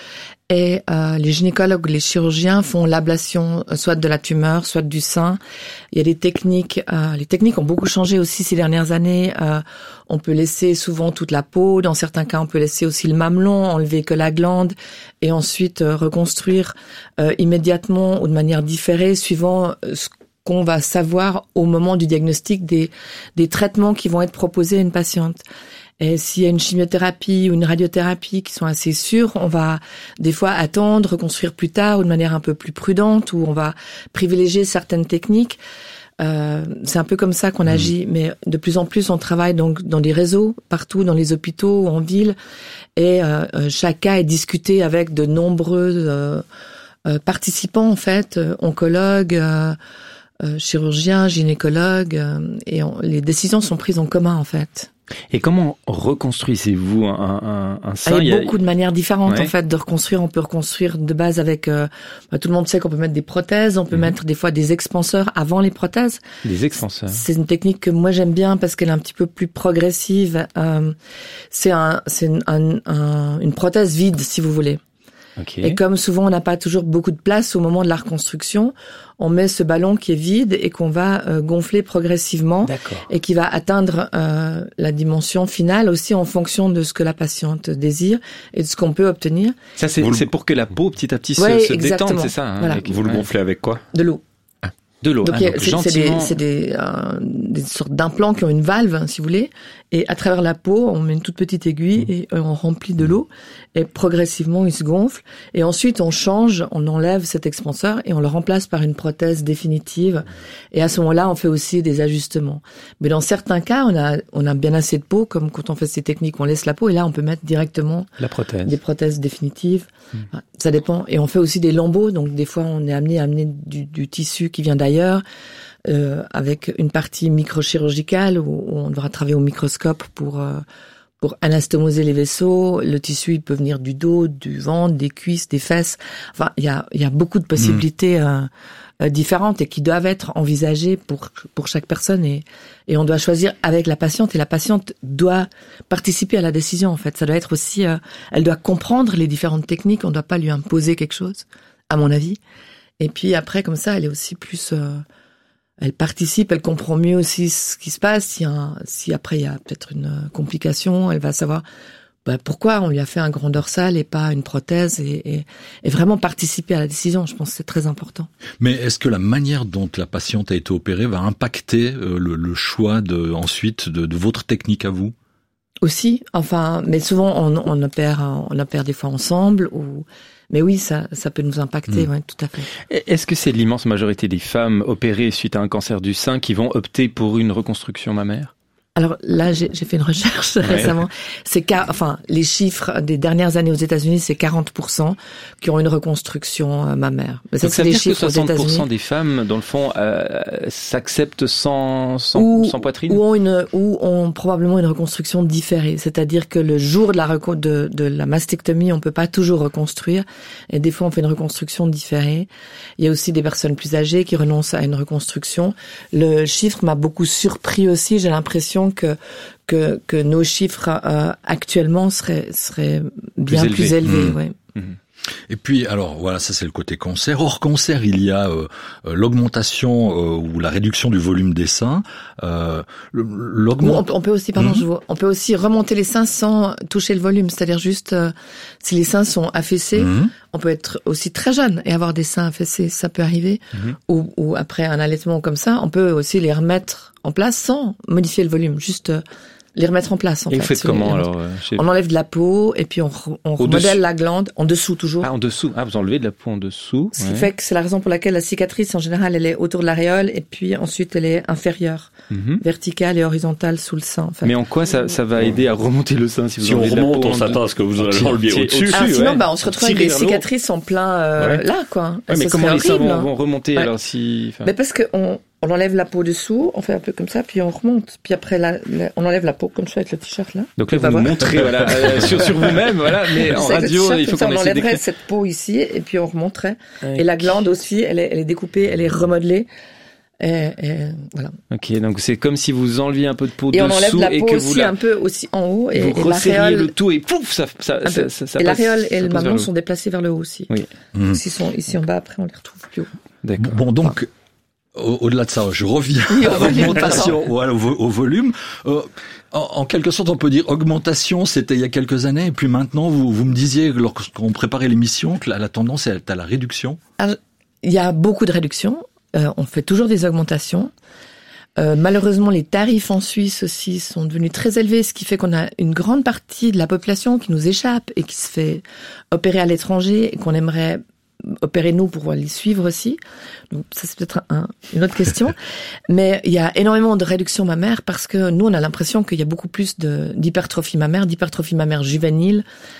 S4: Et les gynécologues, les chirurgiens font l'ablation soit de la tumeur, soit du sein. Il y a des techniques. Les techniques ont beaucoup changé aussi ces dernières années. On peut laisser souvent toute la peau. Dans certains cas, on peut laisser aussi le mamelon, enlever que la glande, et ensuite reconstruire immédiatement ou de manière différée, suivant ce qu'on va savoir au moment du diagnostic des traitements qui vont être proposés à une patiente. Et s'il y a une chimiothérapie ou une radiothérapie qui sont assez sûres, on va des fois attendre, reconstruire plus tard ou de manière un peu plus prudente, ou on va privilégier certaines techniques. C'est un peu comme ça qu'on agit, mais de plus en plus on travaille donc dans des réseaux, partout dans les hôpitaux ou en ville, et chaque cas est discuté avec de nombreux participants en fait, oncologues, chirurgiens, gynécologues, et les décisions sont prises en commun en fait.
S1: Et comment reconstruisez-vous un sein?
S4: Il y a beaucoup de manières différentes en fait de reconstruire. On peut reconstruire de base avec tout le monde sait qu'on peut mettre des prothèses, on peut mettre des fois des expanseurs avant les prothèses.
S1: Des expanseurs.
S4: C'est une technique que moi j'aime bien parce qu'elle est un petit peu plus progressive. C'est une prothèse vide si vous voulez.
S1: Okay.
S4: Et comme souvent on n'a pas toujours beaucoup de place au moment de la reconstruction, on met ce ballon qui est vide et qu'on va gonfler progressivement.
S1: D'accord.
S4: Et qui va atteindre la dimension finale aussi en fonction de ce que la patiente désire et de ce qu'on peut obtenir.
S1: Ça c'est pour que la peau petit à petit se détende, c'est ça
S2: voilà. Vous le gonflez avec quoi?
S4: De l'eau.
S1: De l'eau.
S4: Donc, c'est des sortes d'implants qui ont une valve, si vous voulez, et à travers la peau, on met une toute petite aiguille et on remplit de l'eau, et progressivement, il se gonfle, et ensuite on change, on enlève cet expanseur et on le remplace par une prothèse définitive, et à ce moment-là, on fait aussi des ajustements. Mais dans certains cas, on a bien assez de peau, comme quand on fait ces techniques, on laisse la peau, et là, on peut mettre directement
S1: la prothèse.
S4: Des prothèses définitives. Ça dépend. Et on fait aussi des lambeaux, donc des fois, on est amené à amener du tissu qui vient d'ailleurs, avec une partie microchirurgicale où on devra travailler au microscope pour anastomoser les vaisseaux. Le tissu, il peut venir du dos, du ventre, des cuisses, des fesses. Enfin, il y a beaucoup de possibilités différentes et qui doivent être envisagées pour chaque personne, et on doit choisir avec la patiente, et la patiente doit participer à la décision en fait. Ça doit être aussi, elle doit comprendre les différentes techniques. On ne doit pas lui imposer quelque chose, à mon avis. Et puis après, comme ça, elle est aussi plus, elle participe, elle comprend mieux aussi ce qui se passe. Si après il y a peut-être une complication, elle va savoir pourquoi on lui a fait un grand dorsal et pas une prothèse, et vraiment participer à la décision. Je pense que c'est très important.
S3: Mais est-ce que la manière dont la patiente a été opérée va impacter le choix ensuite de votre technique à vous?
S4: Aussi, enfin, mais souvent on opère des fois ensemble, mais oui, ça peut nous impacter, ouais, tout à fait.
S1: Est-ce que c'est l'immense majorité des femmes opérées suite à un cancer du sein qui vont opter pour une reconstruction mammaire?
S4: Alors là, j'ai fait une recherche récemment. Les chiffres des dernières années aux États-Unis, c'est 40% qui ont une reconstruction mammaire. Mais ça,
S1: donc ça veut dire que 60% des femmes, dans le fond, s'acceptent sans poitrine,
S4: ou ont probablement une reconstruction différée. C'est-à-dire que le jour de la mastectomie, on peut pas toujours reconstruire, et des fois on fait une reconstruction différée. Il y a aussi des personnes plus âgées qui renoncent à une reconstruction. Le chiffre m'a beaucoup surpris aussi. J'ai l'impression que nos chiffres actuellement seraient bien plus élevés. Ouais.
S3: Et puis, alors voilà, ça c'est le côté cancer. Hors cancer, il y a l'augmentation ou la réduction du volume des seins.
S4: On peut aussi, on peut aussi remonter les seins sans toucher le volume, c'est-à-dire juste si les seins sont affaissés, on peut être aussi très jeune et avoir des seins affaissés, ça peut arriver. Ou après un allaitement comme ça, on peut aussi les remettre en place sans modifier le volume, juste les remettre en place.
S1: Et vous faites comment alors
S4: On enlève de la peau et puis on remodèle la glande en dessous toujours.
S1: Ah, en dessous. Ah, vous enlevez de la peau en dessous.
S4: Ce qui fait que c'est la raison pour laquelle la cicatrice en général elle est autour de l'aréole et puis ensuite elle est inférieure, verticale et horizontale sous le sein. En fait.
S1: Mais en quoi ça va aider à remonter le sein
S2: si on remonte, on s'attend à ce que vous enleviez au-dessus.
S4: Sinon, on se retrouve avec des cicatrices en plein là, quoi.
S1: Ouais, mais comment les seins vont remonter alors
S4: Mais parce que on enlève la peau dessous, on fait un peu comme ça, puis on remonte. Puis après, on enlève la peau comme ça avec le t-shirt là.
S1: Donc là, vous nous montrez sur vous-même, voilà. Mais en radio, il faut qu'on essaie
S4: on enlèverait cette peau ici, et puis on remonterait. Ouais. Et la glande aussi, elle est découpée, elle est remodelée Et voilà.
S1: Ok, donc c'est comme si vous enleviez un peu de peau
S4: et
S1: dessous
S4: on enlève la
S1: et
S4: peau
S1: que
S4: aussi
S1: vous
S4: un peu aussi en haut et
S1: vous resserriez
S4: l'aréole,
S1: le tout et pouf, ça
S4: et l'aréole et le mamelon sont déplacés vers le haut aussi.
S1: Oui.
S4: S'ils sont ici en bas, après on les retrouve plus haut.
S1: D'accord.
S3: Bon, donc, au-delà de ça, je reviens à l'augmentation, au volume. En quelque sorte, on peut dire augmentation, c'était il y a quelques années, et puis maintenant, vous me disiez, lorsqu'on préparait l'émission, que la tendance est à la réduction.
S4: Alors, il y a beaucoup de réductions. On fait toujours des augmentations. Malheureusement, les tarifs en Suisse aussi sont devenus très élevés, ce qui fait qu'on a une grande partie de la population qui nous échappe et qui se fait opérer à l'étranger et qu'on aimerait opérer nous pour les suivre aussi. Donc ça, c'est peut-être une autre question. Mais il y a énormément de réduction mammaire parce que nous, on a l'impression qu'il y a beaucoup plus d'hypertrophie mammaire juvénile.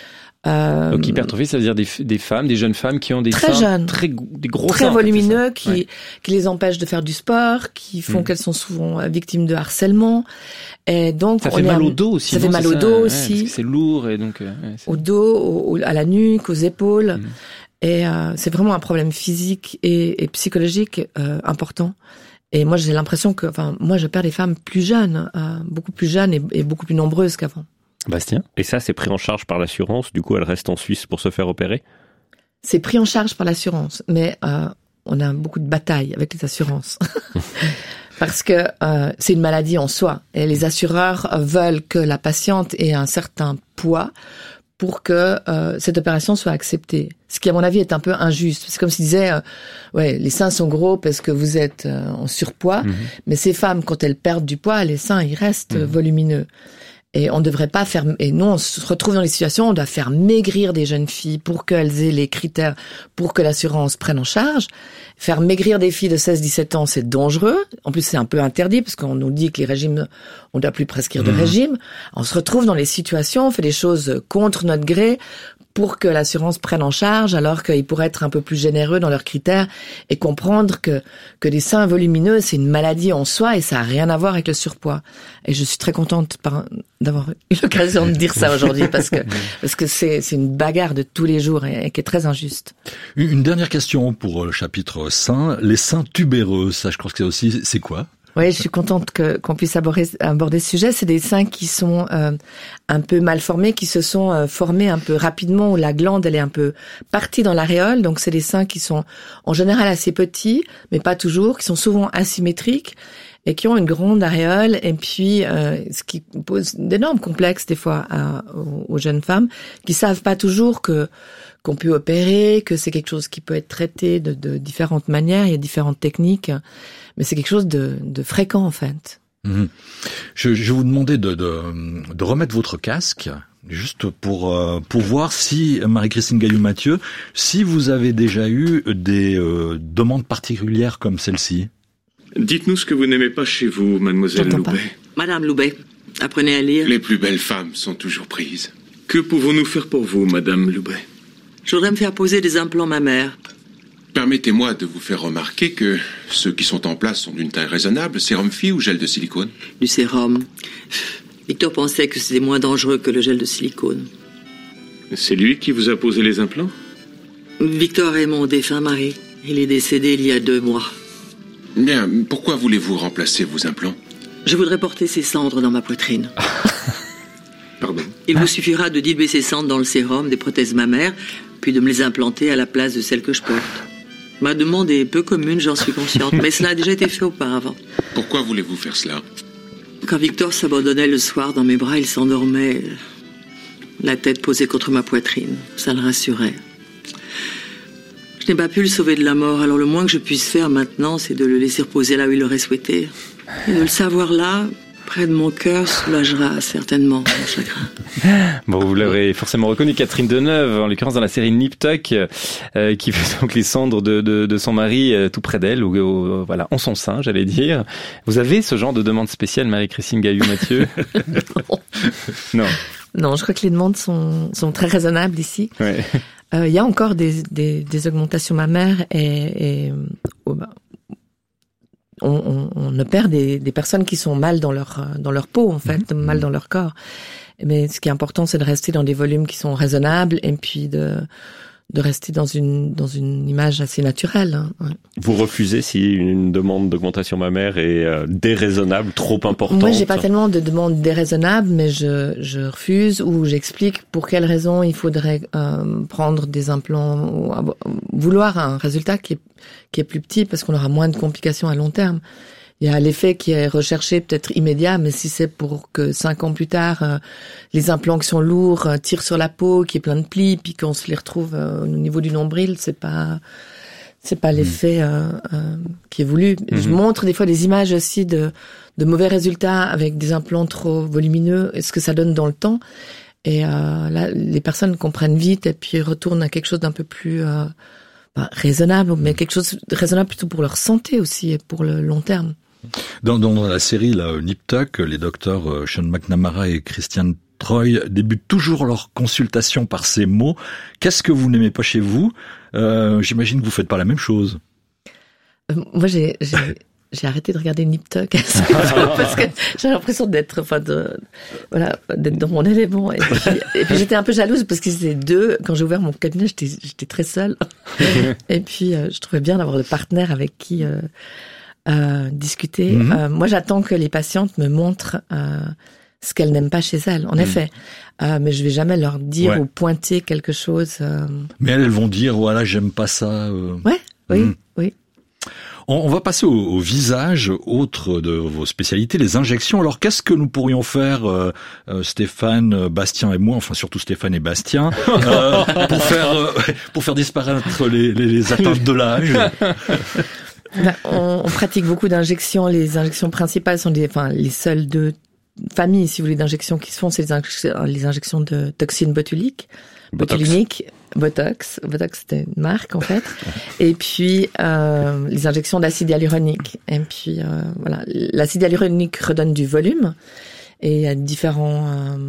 S1: Donc hypertrophie, ça veut dire des femmes, des jeunes femmes qui ont des
S4: très
S1: seins
S4: jeunes,
S1: des gros
S4: très
S1: seins,
S4: volumineux,
S1: en fait,
S4: qui les empêchent de faire du sport, qui font qu'elles sont souvent victimes de harcèlement. Et donc
S1: ça fait mal au dos aussi.
S4: Ça fait mal au dos aussi.
S1: Parce que c'est lourd et donc
S4: au dos, à la nuque, aux épaules. Et c'est vraiment un problème physique et psychologique important. Et moi, j'ai l'impression que, moi, je perds des femmes plus jeunes, beaucoup plus jeunes et beaucoup plus nombreuses qu'avant.
S2: Bastien. Et ça, c'est pris en charge par l'assurance. Du coup, elle reste en Suisse pour se faire opérer.
S4: C'est pris en charge par l'assurance, mais on a beaucoup de batailles avec les assurances. Parce que c'est une maladie en soi. Et les assureurs veulent que la patiente ait un certain poids pour que cette opération soit acceptée. Ce qui, à mon avis, est un peu injuste. C'est comme s'ils disaient, les seins sont gros parce que vous êtes en surpoids, mais ces femmes, quand elles perdent du poids, les seins, ils restent volumineux. Et on ne devrait pas faire, et nous, on se retrouve dans les situations où on doit faire maigrir des jeunes filles pour qu'elles aient les critères pour que l'assurance prenne en charge. Faire maigrir des filles de 16-17 ans, c'est dangereux. En plus, c'est un peu interdit parce qu'on nous dit que les régimes, on ne doit plus prescrire de régime. On se retrouve dans les situations, on fait des choses contre notre gré pour que l'assurance prenne en charge, alors qu'ils pourraient être un peu plus généreux dans leurs critères et comprendre que des seins volumineux, c'est une maladie en soi et ça a rien à voir avec le surpoids. Et je suis très contente d'avoir eu l'occasion de dire ça aujourd'hui parce que c'est une bagarre de tous les jours et qui est très injuste.
S3: Une dernière question pour le chapitre seins. Les seins tubéreux, ça, je crois que c'est quoi?
S4: Oui, je suis contente qu'on puisse aborder ce sujet. C'est des seins qui sont un peu mal formés, qui se sont formés un peu rapidement, où la glande elle est un peu partie dans l'aréole. Donc c'est des seins qui sont en général assez petits, mais pas toujours, qui sont souvent asymétriques et qui ont une grande aréole. Et puis ce qui pose d'énormes complexes des fois aux jeunes femmes qui savent pas toujours qu'on peut opérer, que c'est quelque chose qui peut être traité de différentes manières. Il y a différentes techniques. Mais c'est quelque chose de fréquent, en fait.
S3: Je vais vous demander de remettre votre casque, juste pour voir si, Marie-Christine Gaillou-Mathieu, si vous avez déjà eu des demandes particulières comme celle-ci.
S9: Dites-nous ce que vous n'aimez pas chez vous, mademoiselle Loubet.
S10: Madame Loubet, apprenez à lire.
S9: Les plus belles femmes sont toujours prises. Que pouvons-nous faire pour vous, madame Loubet?
S10: Je voudrais me faire poser des implants mammaires.
S9: Permettez-moi de vous faire remarquer que ceux qui sont en place sont d'une taille raisonnable. Sérum Phi ou gel de silicone?
S10: Du sérum. Victor pensait que c'était moins dangereux que le gel de silicone.
S9: C'est lui qui vous a posé les implants?
S10: Victor est mon défunt mari. Il est décédé il y a 2 mois.
S9: Bien, pourquoi voulez-vous remplacer vos implants?
S10: Je voudrais porter ses cendres dans ma poitrine.
S9: Pardon?
S10: Il vous suffira de diluer ces cendres dans le sérum des prothèses mammaires, puis de me les implanter à la place de celles que je porte. Ma demande est peu commune, j'en suis consciente, mais cela a déjà été fait auparavant.
S9: Pourquoi voulez-vous faire cela?
S10: Quand Victor s'abandonnait le soir dans mes bras, il s'endormait, la tête posée contre ma poitrine. Ça le rassurait. Je n'ai pas pu le sauver de la mort, alors le moins que je puisse faire maintenant, c'est de le laisser reposer là où il aurait souhaité. Et de le savoir là, près de mon cœur, soulagera certainement mon chagrin.
S1: Bon, vous l'aurez forcément reconnu, Catherine Deneuve, en l'occurrence dans la série Nip Tuck, qui fait donc les cendres de son mari tout près d'elle, ou voilà, en son sein, j'allais dire. Vous avez ce genre de demande spéciale, Marie-Christine Gaillou-Mathieu? Non.
S4: Non, je crois que les demandes sont très raisonnables ici.
S1: Ouais.
S4: Il y a encore des augmentations mammaires et on opère des personnes qui sont mal dans leur peau, en fait, mal dans leur corps. Mais ce qui est important, c'est de rester dans des volumes qui sont raisonnables et puis de rester dans une image assez naturelle. Hein. Ouais.
S2: Vous refusez si une demande d'augmentation mammaire est déraisonnable, trop importante?
S4: Moi, j'ai pas tellement de demandes déraisonnables, mais je refuse ou j'explique pour quelles raisons il faudrait prendre des implants ou vouloir un résultat qui est plus petit parce qu'on aura moins de complications à long terme. Il y a l'effet qui est recherché, peut-être immédiat, mais si c'est pour que 5 ans plus tard, les implants qui sont lourds tirent sur la peau, qui est plein de plis, puis qu'on se les retrouve au niveau du nombril, c'est pas l'effet qui est voulu. Je montre des fois des images aussi de mauvais résultats avec des implants trop volumineux, et ce que ça donne dans le temps. Et là, les personnes comprennent vite et puis retournent à quelque chose d'un peu plus raisonnable, mais quelque chose de raisonnable plutôt pour leur santé aussi et pour le long terme.
S3: Dans la série là, Nip Tuck, les docteurs Sean McNamara et Christian Troy débutent toujours leur consultation par ces mots. Qu'est-ce que vous n'aimez pas chez vous? J'imagine que vous faites pas la même chose.
S4: Moi, j'ai arrêté de regarder Nip Tuck parce que j'ai l'impression d'être dans mon élément. Et puis j'étais un peu jalouse parce qu'ils étaient 2. Quand j'ai ouvert mon cabinet, j'étais très seule. Et puis je trouvais bien d'avoir le partenaire avec qui discuter. Moi, j'attends que les patientes me montrent ce qu'elles n'aiment pas chez elles. En effet, mais je vais jamais leur dire ou pointer quelque chose.
S3: Mais elles vont dire voilà, j'aime pas ça.
S4: Oui.
S3: On va passer au visage, autre de vos spécialités, les injections. Alors, qu'est-ce que nous pourrions faire, Stéphane, Bastien et moi, enfin surtout Stéphane et Bastien, pour faire disparaître les atteintes de l'âge?
S4: On pratique beaucoup d'injections. Les injections principales sont les seules 2 familles, si vous voulez, d'injections qui se font, c'est les injections de toxines botuliques. Botox, c'était une marque en fait. Et puis les injections d'acide hyaluronique. Et puis l'acide hyaluronique redonne du volume et il y a différents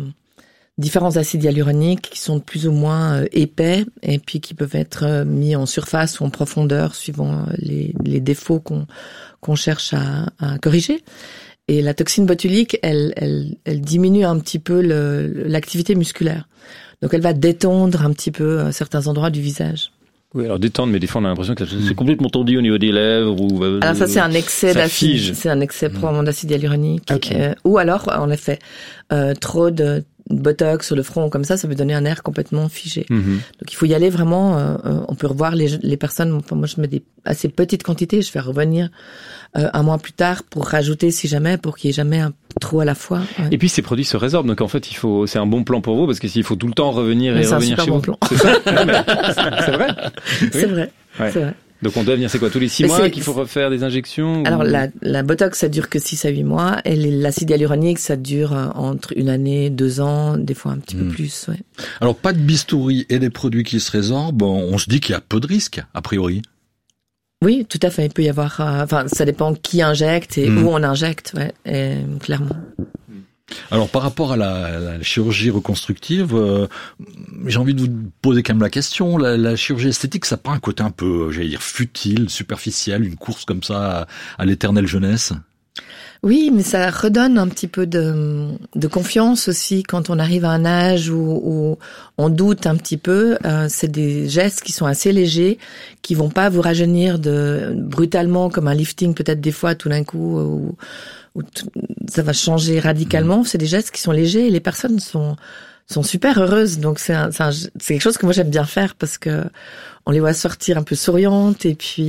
S4: acides hyaluroniques qui sont plus ou moins épais et puis qui peuvent être mis en surface ou en profondeur suivant les défauts qu'on cherche à corriger. Et la toxine botulique, elle diminue un petit peu l'activité musculaire. Donc elle va détendre un petit peu certains endroits du visage.
S1: Oui, alors détendre, mais des fois on a l'impression que c'est complètement tendu au niveau des lèvres.
S4: Alors ça c'est un excès d'acide, c'est un excès probablement d'acide hyaluronique. Okay. Ou alors, en effet, trop de botox sur le front comme ça peut donner un air complètement figé. Donc il faut y aller vraiment. On peut revoir les personnes. Enfin, moi je mets des assez petites quantités. Je fais revenir 1 mois plus tard pour rajouter si jamais, pour qu'il y ait jamais un trop à la fois. Ouais.
S1: Et puis ces produits se résorbent. Donc en fait c'est un bon plan pour vous parce que s'il faut tout le temps revenir
S4: mais
S1: et revenir chez vous.
S4: C'est un super bon
S1: plan. C'est vrai. Oui.
S4: C'est vrai.
S1: Ouais.
S4: C'est vrai.
S1: Donc on doit venir, c'est quoi, tous les 6 mois qu'il faut refaire des injections?
S4: Alors la botox ça dure que 6 à 8 mois et l'acide hyaluronique ça dure entre 1 année, 2 ans, des fois un petit peu plus. Ouais.
S3: Alors pas de bistouri et des produits qui se résorbent, on se dit qu'il y a peu de risques a priori.
S4: Oui, tout à fait. Il peut y avoir. Ça dépend qui injecte et où on injecte, clairement.
S3: Alors par rapport à la chirurgie reconstructive, j'ai envie de vous poser quand même la question. La chirurgie esthétique, ça prend un côté un peu, j'allais dire, futile, superficiel, une course comme ça à l'éternelle jeunesse.
S4: Oui, mais ça redonne un petit peu de confiance aussi quand on arrive à un âge où on doute un petit peu. C'est des gestes qui sont assez légers, qui vont pas vous rajeunir brutalement comme un lifting peut-être des fois tout d'un coup où ça va changer radicalement. C'est des gestes qui sont légers et les personnes sont super heureuses. Donc c'est quelque chose que moi j'aime bien faire parce que on les voit sortir un peu souriantes et puis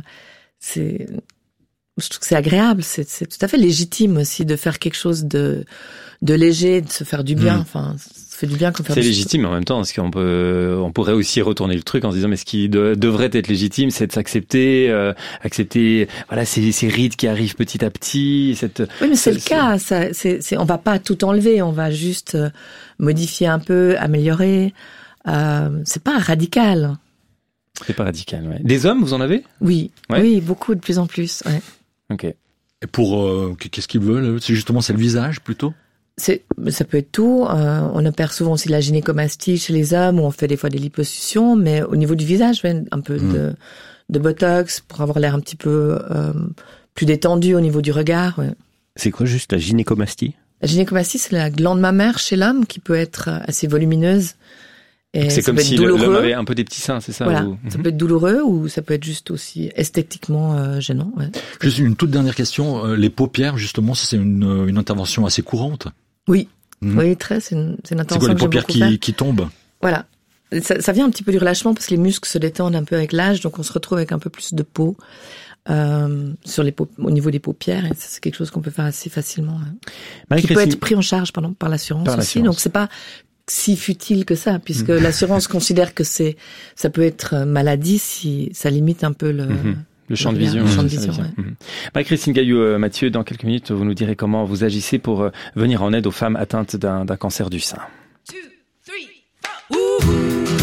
S4: je trouve que c'est agréable, c'est tout à fait légitime aussi de faire quelque chose de léger, de se faire du bien. Enfin, ça fait du bien comme faire.
S1: C'est légitime en même temps, parce qu'on pourrait aussi retourner le truc en se disant mais ce qui devrait être légitime, c'est de s'accepter, accepter voilà ces rides qui arrivent petit à petit.
S4: Oui, mais c'est le cas. On va pas tout enlever, on va juste modifier un peu, améliorer. C'est pas radical.
S1: C'est pas radical. Ouais. Des hommes, vous en avez?
S4: Oui, oui, beaucoup de plus en plus. Ouais.
S1: Ok.
S3: Et pour qu'est-ce qu'ils veulent? C'est le visage plutôt?
S4: Ça peut être tout. On opère souvent aussi de la gynécomastie chez les hommes, où on fait des fois des liposuctions, mais au niveau du visage, un peu de botox pour avoir l'air un petit peu plus détendu au niveau du regard. Ouais.
S2: C'est quoi juste la gynécomastie?
S4: La gynécomastie, c'est la glande mammaire chez l'homme qui peut être assez volumineuse Et
S1: c'est comme si l'homme avait un peu des petits seins, c'est ça?
S4: Voilà, ça peut être douloureux ou ça peut être juste aussi esthétiquement gênant. Ouais.
S3: Juste une toute dernière question. Les paupières, justement, c'est une intervention assez courante.
S4: Oui, oui, c'est une intervention.
S3: C'est quoi les paupières qui tombent?
S4: Voilà. Ça vient un petit peu du relâchement parce que les muscles se détendent un peu avec l'âge, donc on se retrouve avec un peu plus de peau au niveau des paupières. Et ça, c'est quelque chose qu'on peut faire assez facilement. Qui peut être pris en charge par l'assurance aussi. Donc c'est pas si futile que ça, puisque l'assurance considère que ça peut être maladie si ça limite un peu le champ de vision.
S1: Marie-Christine Gailloux-Mathieu, dans quelques minutes, vous nous direz comment vous agissez pour venir en aide aux femmes atteintes d'un cancer du sein.
S8: 2, 3, 4.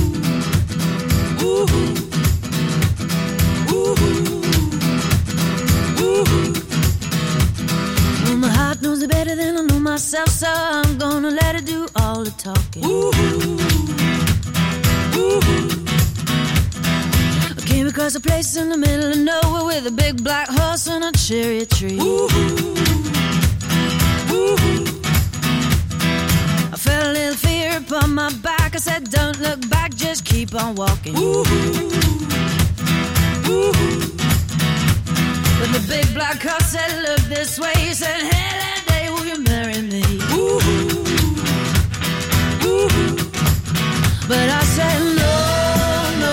S8: Well, my heart knows it better than I know myself, so I'm gonna let it do all the talking. I came across a place in the middle of nowhere with a big black horse and a cherry tree. I felt a little fear upon my back. I said, don't look back, just keep on walking. But the big black horse said, look this way. He said, hey, that day, will you marry me? But I said, no, no,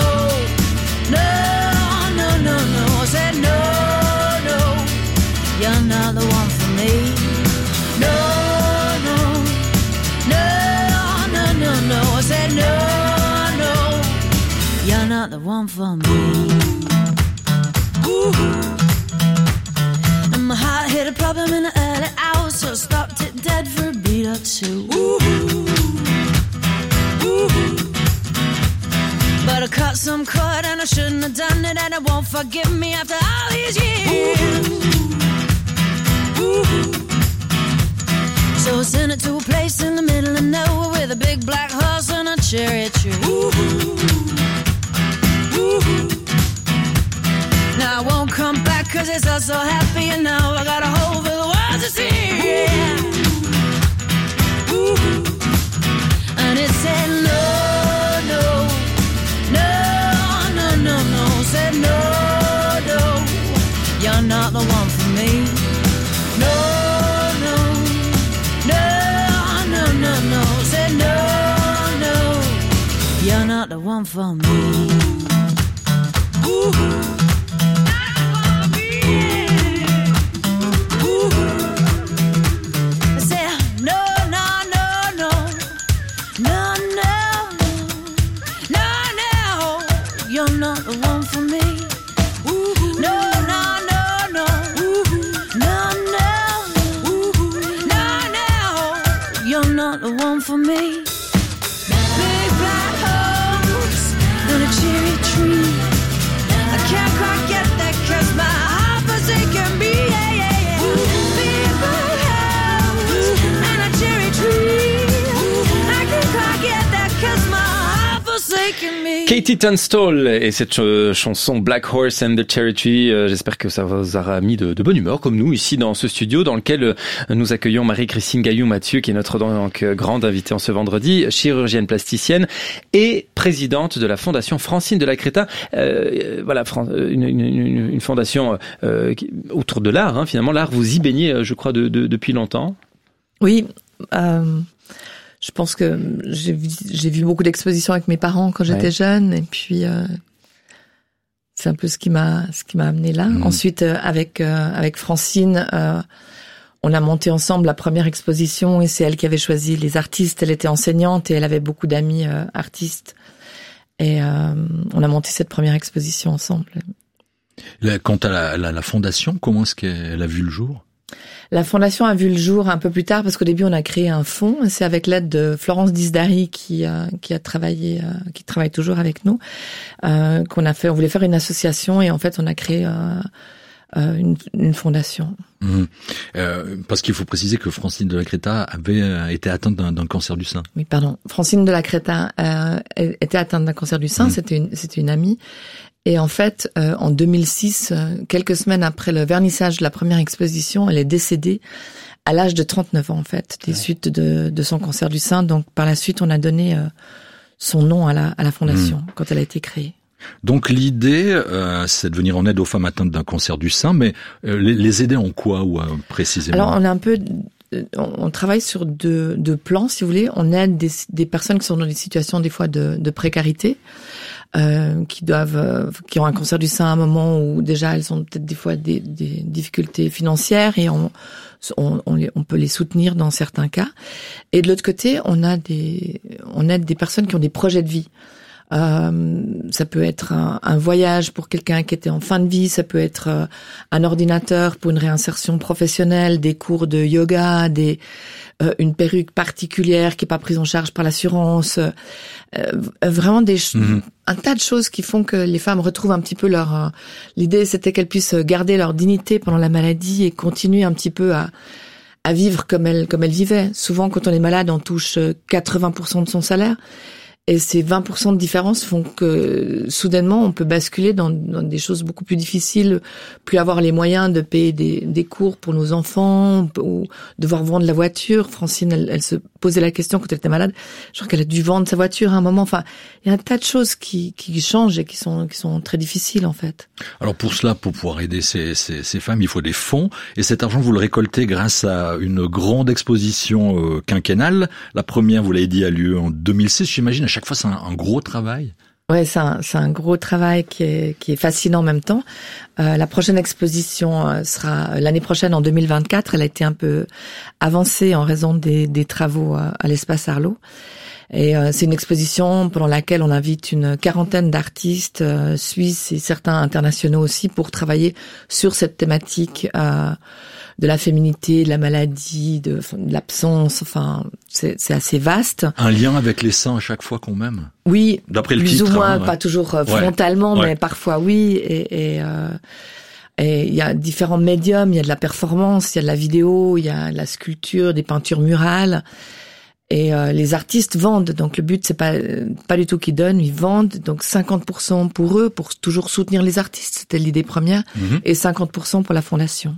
S8: no, no, no, no. I said, no, no, you're not the one for me. No, no, no, no, no, no. I said, no, no, you're not the one for me. And my heart hit a problem in the early hours, so I stopped it dead for a beat or two. But I cut some cord and I shouldn't have done it, and it won't forgive me after all these years. So I sent it to a place in the middle of nowhere with a big black horse and a cherry tree. Now I won't come back 'cause it's all so happy, and now I got a hole for the world to see. And it said no, no, no, no, no, no. Said no, no, you're not the one for me. No, no, no, no, no, no. Said no, no, you're not the one for me. For me, big black horse and a cherry tree. I can't quite get that 'cause my heart forsaken me. Yeah, yeah, yeah. Big black horse and a cherry tree. I can't quite get that 'cause my heart forsaken me.
S1: Katie Tunstall et cette chanson Black Horse and the Cherry Tree, j'espère que ça vous aura mis de bonne humeur comme nous ici dans ce studio dans lequel nous accueillons Marie-Christine Gailloux-Mathieu qui est notre grande invitée en ce vendredi, chirurgienne plasticienne et présidente de la fondation Francine de la Créta. Voilà, une fondation autour de l'art, hein, finalement l'art, vous y baignez je crois depuis longtemps.
S4: Oui, je pense que j'ai vu beaucoup d'expositions avec mes parents quand j'étais jeune, et puis c'est un peu ce qui m'a amené là. Ensuite, avec Francine, on a monté ensemble la première exposition, et c'est elle qui avait choisi les artistes. Elle était enseignante et elle avait beaucoup d'amis artistes, et on a monté cette première exposition ensemble.
S3: Quant à la fondation, comment est-ce qu'elle a vu le jour?
S4: La fondation a vu le jour un peu plus tard parce qu'au début on a créé un fonds. C'est avec l'aide de Florence Disdari qui travaille toujours avec nous, on voulait faire une association, et en fait on a créé une fondation.
S3: Parce qu'il faut préciser que Francine de la Créta avait été atteinte d'un cancer du sein.
S4: Oui, pardon. Francine de la Créta était atteinte d'un cancer du sein. C'était une amie. Et en fait, en 2006, quelques semaines après le vernissage de la première exposition, elle est décédée à l'âge de 39 ans, en fait, des suites de son cancer du sein. Donc, par la suite, on a donné son nom à la fondation quand elle a été créée.
S3: Donc l'idée, c'est de venir en aide aux femmes atteintes d'un cancer du sein, mais les aider en quoi ou précisément?
S4: Alors on travaille sur deux plans, si vous voulez. On aide des personnes qui sont dans des situations des fois de précarité, qui ont un cancer du sein à un moment où déjà elles ont peut-être des fois des difficultés financières et on peut les soutenir dans certains cas. Et de l'autre côté, on aide des personnes qui ont des projets de vie. Ça peut être un voyage pour quelqu'un qui était en fin de vie, ça peut être un ordinateur pour une réinsertion professionnelle, des cours de yoga, une perruque particulière qui est pas prise en charge par l'assurance, vraiment un tas de choses qui font que les femmes retrouvent un petit peu l'idée c'était qu'elles puissent garder leur dignité pendant la maladie et continuer un petit peu à vivre comme elles vivaient. Souvent quand on est malade, on touche 80% de son salaire. Et ces 20% de différence font que, soudainement, on peut basculer dans des choses beaucoup plus difficiles, plus avoir les moyens de payer des cours pour nos enfants, ou devoir vendre la voiture. Francine, elle se posait la question quand elle était malade. Je crois qu'elle a dû vendre sa voiture à un moment. Enfin, il y a un tas de choses qui changent et qui sont très difficiles, en fait.
S3: Alors, pour cela, pour pouvoir aider ces femmes, il faut des fonds. Et cet argent, vous le récoltez grâce à une grande exposition quinquennale. La première, vous l'avez dit, a lieu en 2006. J'imagine, à chaque fois, c'est un gros travail.
S4: Ouais, c'est un gros travail qui est fascinant en même temps. La prochaine exposition sera l'année prochaine en 2024. Elle a été un peu avancée en raison des travaux à l'espace Arlot. Et c'est une exposition pendant laquelle on invite une 40aine d'artistes suisses et certains internationaux aussi pour travailler sur cette thématique de la féminité, de la maladie, de l'absence. Enfin, c'est assez vaste.
S3: Un lien avec les seins à chaque fois qu'on m'aime.
S4: Oui,
S3: d'après le
S4: plus
S3: titre,
S4: ou moins,
S3: ouais.
S4: pas toujours frontalement, mais parfois oui. Et il y a différents médiums. Il y a de la performance, il y a de la vidéo, il y a de la sculpture, des peintures murales. Et les artistes vendent, donc le but c'est pas du tout qu'ils donnent, ils vendent, donc 50% pour eux, pour toujours soutenir les artistes, c'était l'idée première, et 50% pour la fondation.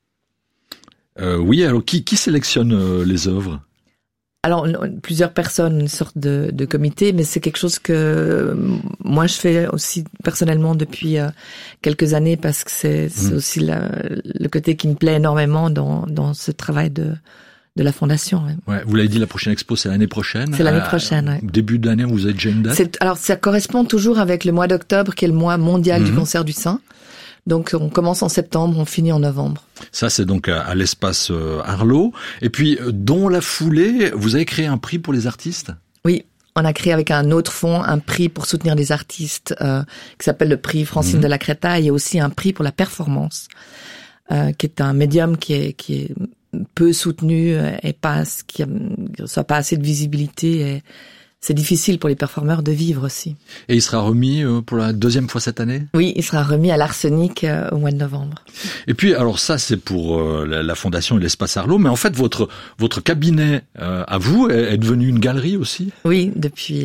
S3: Oui, alors qui sélectionne les œuvres?
S4: Alors plusieurs personnes, une sorte de comité, mais c'est quelque chose que moi je fais aussi personnellement depuis quelques années parce que c'est aussi le côté qui me plaît énormément dans ce travail de la fondation.
S3: Ouais, vous l'avez dit, la prochaine expo, c'est l'année prochaine.
S4: C'est l'année prochaine, ouais.
S3: Début d'année, vous avez déjà une date?
S4: Alors, ça correspond toujours avec le mois d'octobre, qui est le mois mondial du cancer du sein. Donc, on commence en septembre, on finit en novembre.
S3: Ça, c'est donc à l'espace Arlot. Et puis, dans la foulée, vous avez créé un prix pour les artistes?
S4: Oui. On a créé avec un autre fonds un prix pour soutenir les artistes, qui s'appelle le prix Francine de la Creta. Il y a aussi un prix pour la performance, qui est un médium qui est peu soutenu et qui reçoit pas assez de visibilité et c'est difficile pour les performeurs de vivre aussi.
S3: Et il sera remis pour la deuxième fois cette année?
S4: Oui, il sera remis à l'Arsenic au mois de novembre.
S3: Et puis, alors ça, c'est pour la Fondation et l'Espace Arlot, mais en fait, votre cabinet à vous est devenu une galerie aussi?
S4: Oui, depuis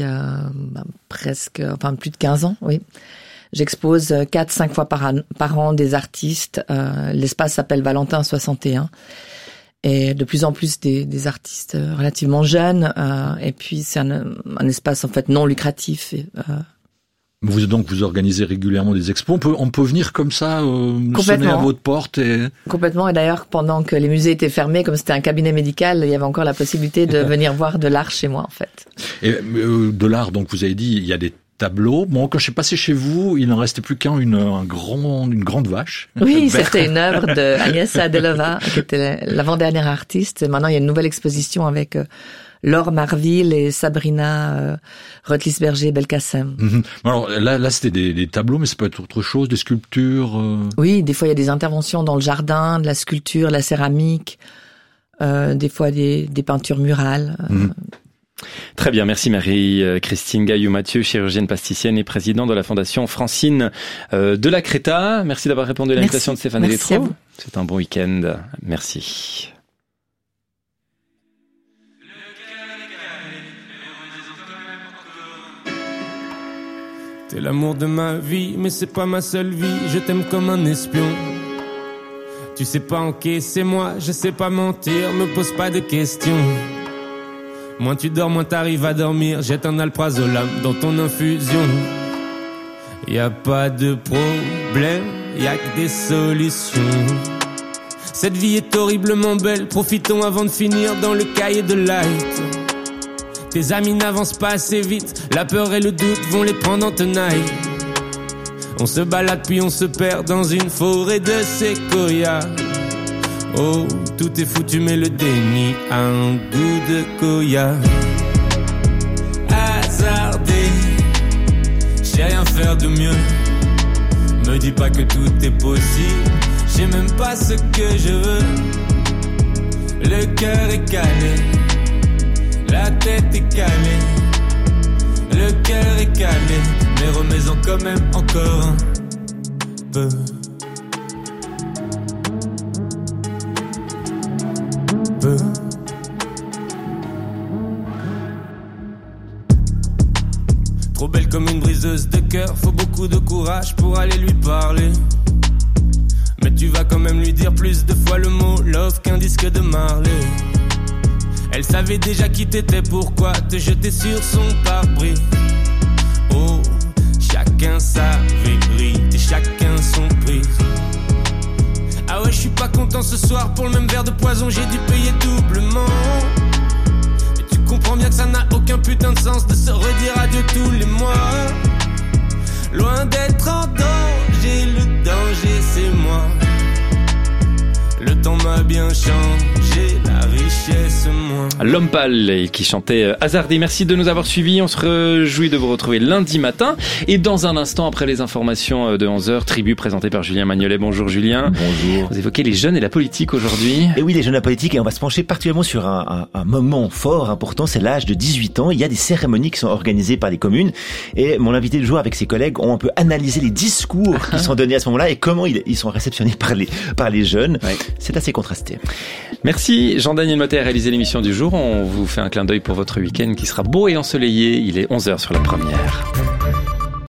S4: plus de 15 ans, oui. J'expose 4-5 fois par an des artistes. L'espace s'appelle Valentin 61. Et de plus en plus des artistes relativement jeunes. Et puis c'est un espace en fait non lucratif.
S3: Vous organisez régulièrement des expos. On peut venir comme ça, sonner à votre porte et...
S4: Complètement. Et d'ailleurs, pendant que les musées étaient fermés, comme c'était un cabinet médical, il y avait encore la possibilité de venir voir de l'art chez moi, en fait.
S3: Et de l'art, donc vous avez dit, il y a des tableaux. Bon, quand je suis passé chez vous, il n'en restait plus une grande vache.
S4: Oui, c'était une œuvre de Agnès Adelova, qui était l'avant-dernière artiste. Et maintenant, il y a une nouvelle exposition avec Laure Marville et Sabrina Rotlisberger-Belkacem.
S3: Alors là, c'était des tableaux, mais ça peut être autre chose, des sculptures.
S4: Oui, des fois il y a des interventions dans le jardin, de la sculpture, de la céramique, des fois des peintures murales.
S1: Très bien, merci Marie-Christine Gaillou-Mathieu, chirurgienne plasticienne et présidente de la Fondation Francine de la Creta. Merci d'avoir répondu à l'invitation de Stéphane Eletro. C'est un bon week-end. Merci.
S7: T'es l'amour de ma vie, mais c'est pas ma seule vie. Je t'aime comme un espion. Tu sais pas encaisser moi, je sais pas mentir. Me pose pas de questions.
S11: Moins tu dors, moins t'arrives à dormir. Jette un alprazolam dans ton infusion. Y a pas de problème, y a que des solutions. Cette vie est horriblement belle, profitons avant de finir dans le cahier de light. Tes amis n'avancent pas assez vite, la peur et le doute vont les prendre en tenaille. On se balade puis on se perd dans une forêt de séquoia. Oh, tout est foutu mais le déni a un goût de Goya. Hasardé, j'ai rien faire de mieux. Me dis pas que tout est possible, j'ai même pas ce que je veux. Le cœur est calé, la tête est calée. Le cœur est calé, mais remets-en quand même encore un peu. Trop belle comme une briseuse de cœur, faut beaucoup de courage pour aller lui parler. Mais tu vas quand même lui dire plus de fois le mot love qu'un disque de Marley. Elle savait déjà qui t'étais, pourquoi te jeter sur son pare-brise. Oh, chacun sa vérité, chacun son prix. Ah ouais, je suis pas content ce soir, pour le même verre de poison j'ai dû payer doublement. Et tu comprends bien que ça n'a aucun putain de sens de se redire adieu tous les mois. Loin d'être en danger, le danger c'est moi. Le temps m'a bien changé, la richesse moins.
S1: L'homme pâle qui chantait Hasardé. Merci de nous avoir suivis. On se réjouit de vous retrouver lundi matin. Et dans un instant, après les informations de 11h, Tribu présentée par Julien Magnolet. Bonjour Julien.
S12: Bonjour.
S1: Vous évoquez les jeunes et la politique aujourd'hui.
S12: Et oui, les jeunes et la politique. Et on va se pencher particulièrement sur un moment fort, important. C'est l'âge de 18 ans. Il y a des cérémonies qui sont organisées par les communes. Et mon invité du jour avec ses collègues ont un peu analysé les discours qui sont donnés à ce moment-là et comment ils sont réceptionnés par les jeunes. Ouais. C'est assez contrasté.
S1: Merci Jean-Daniel Motet a réalisé l'émission du jour. On vous fait un clin d'œil pour votre week-end qui sera beau et ensoleillé. Il est 11h sur la première.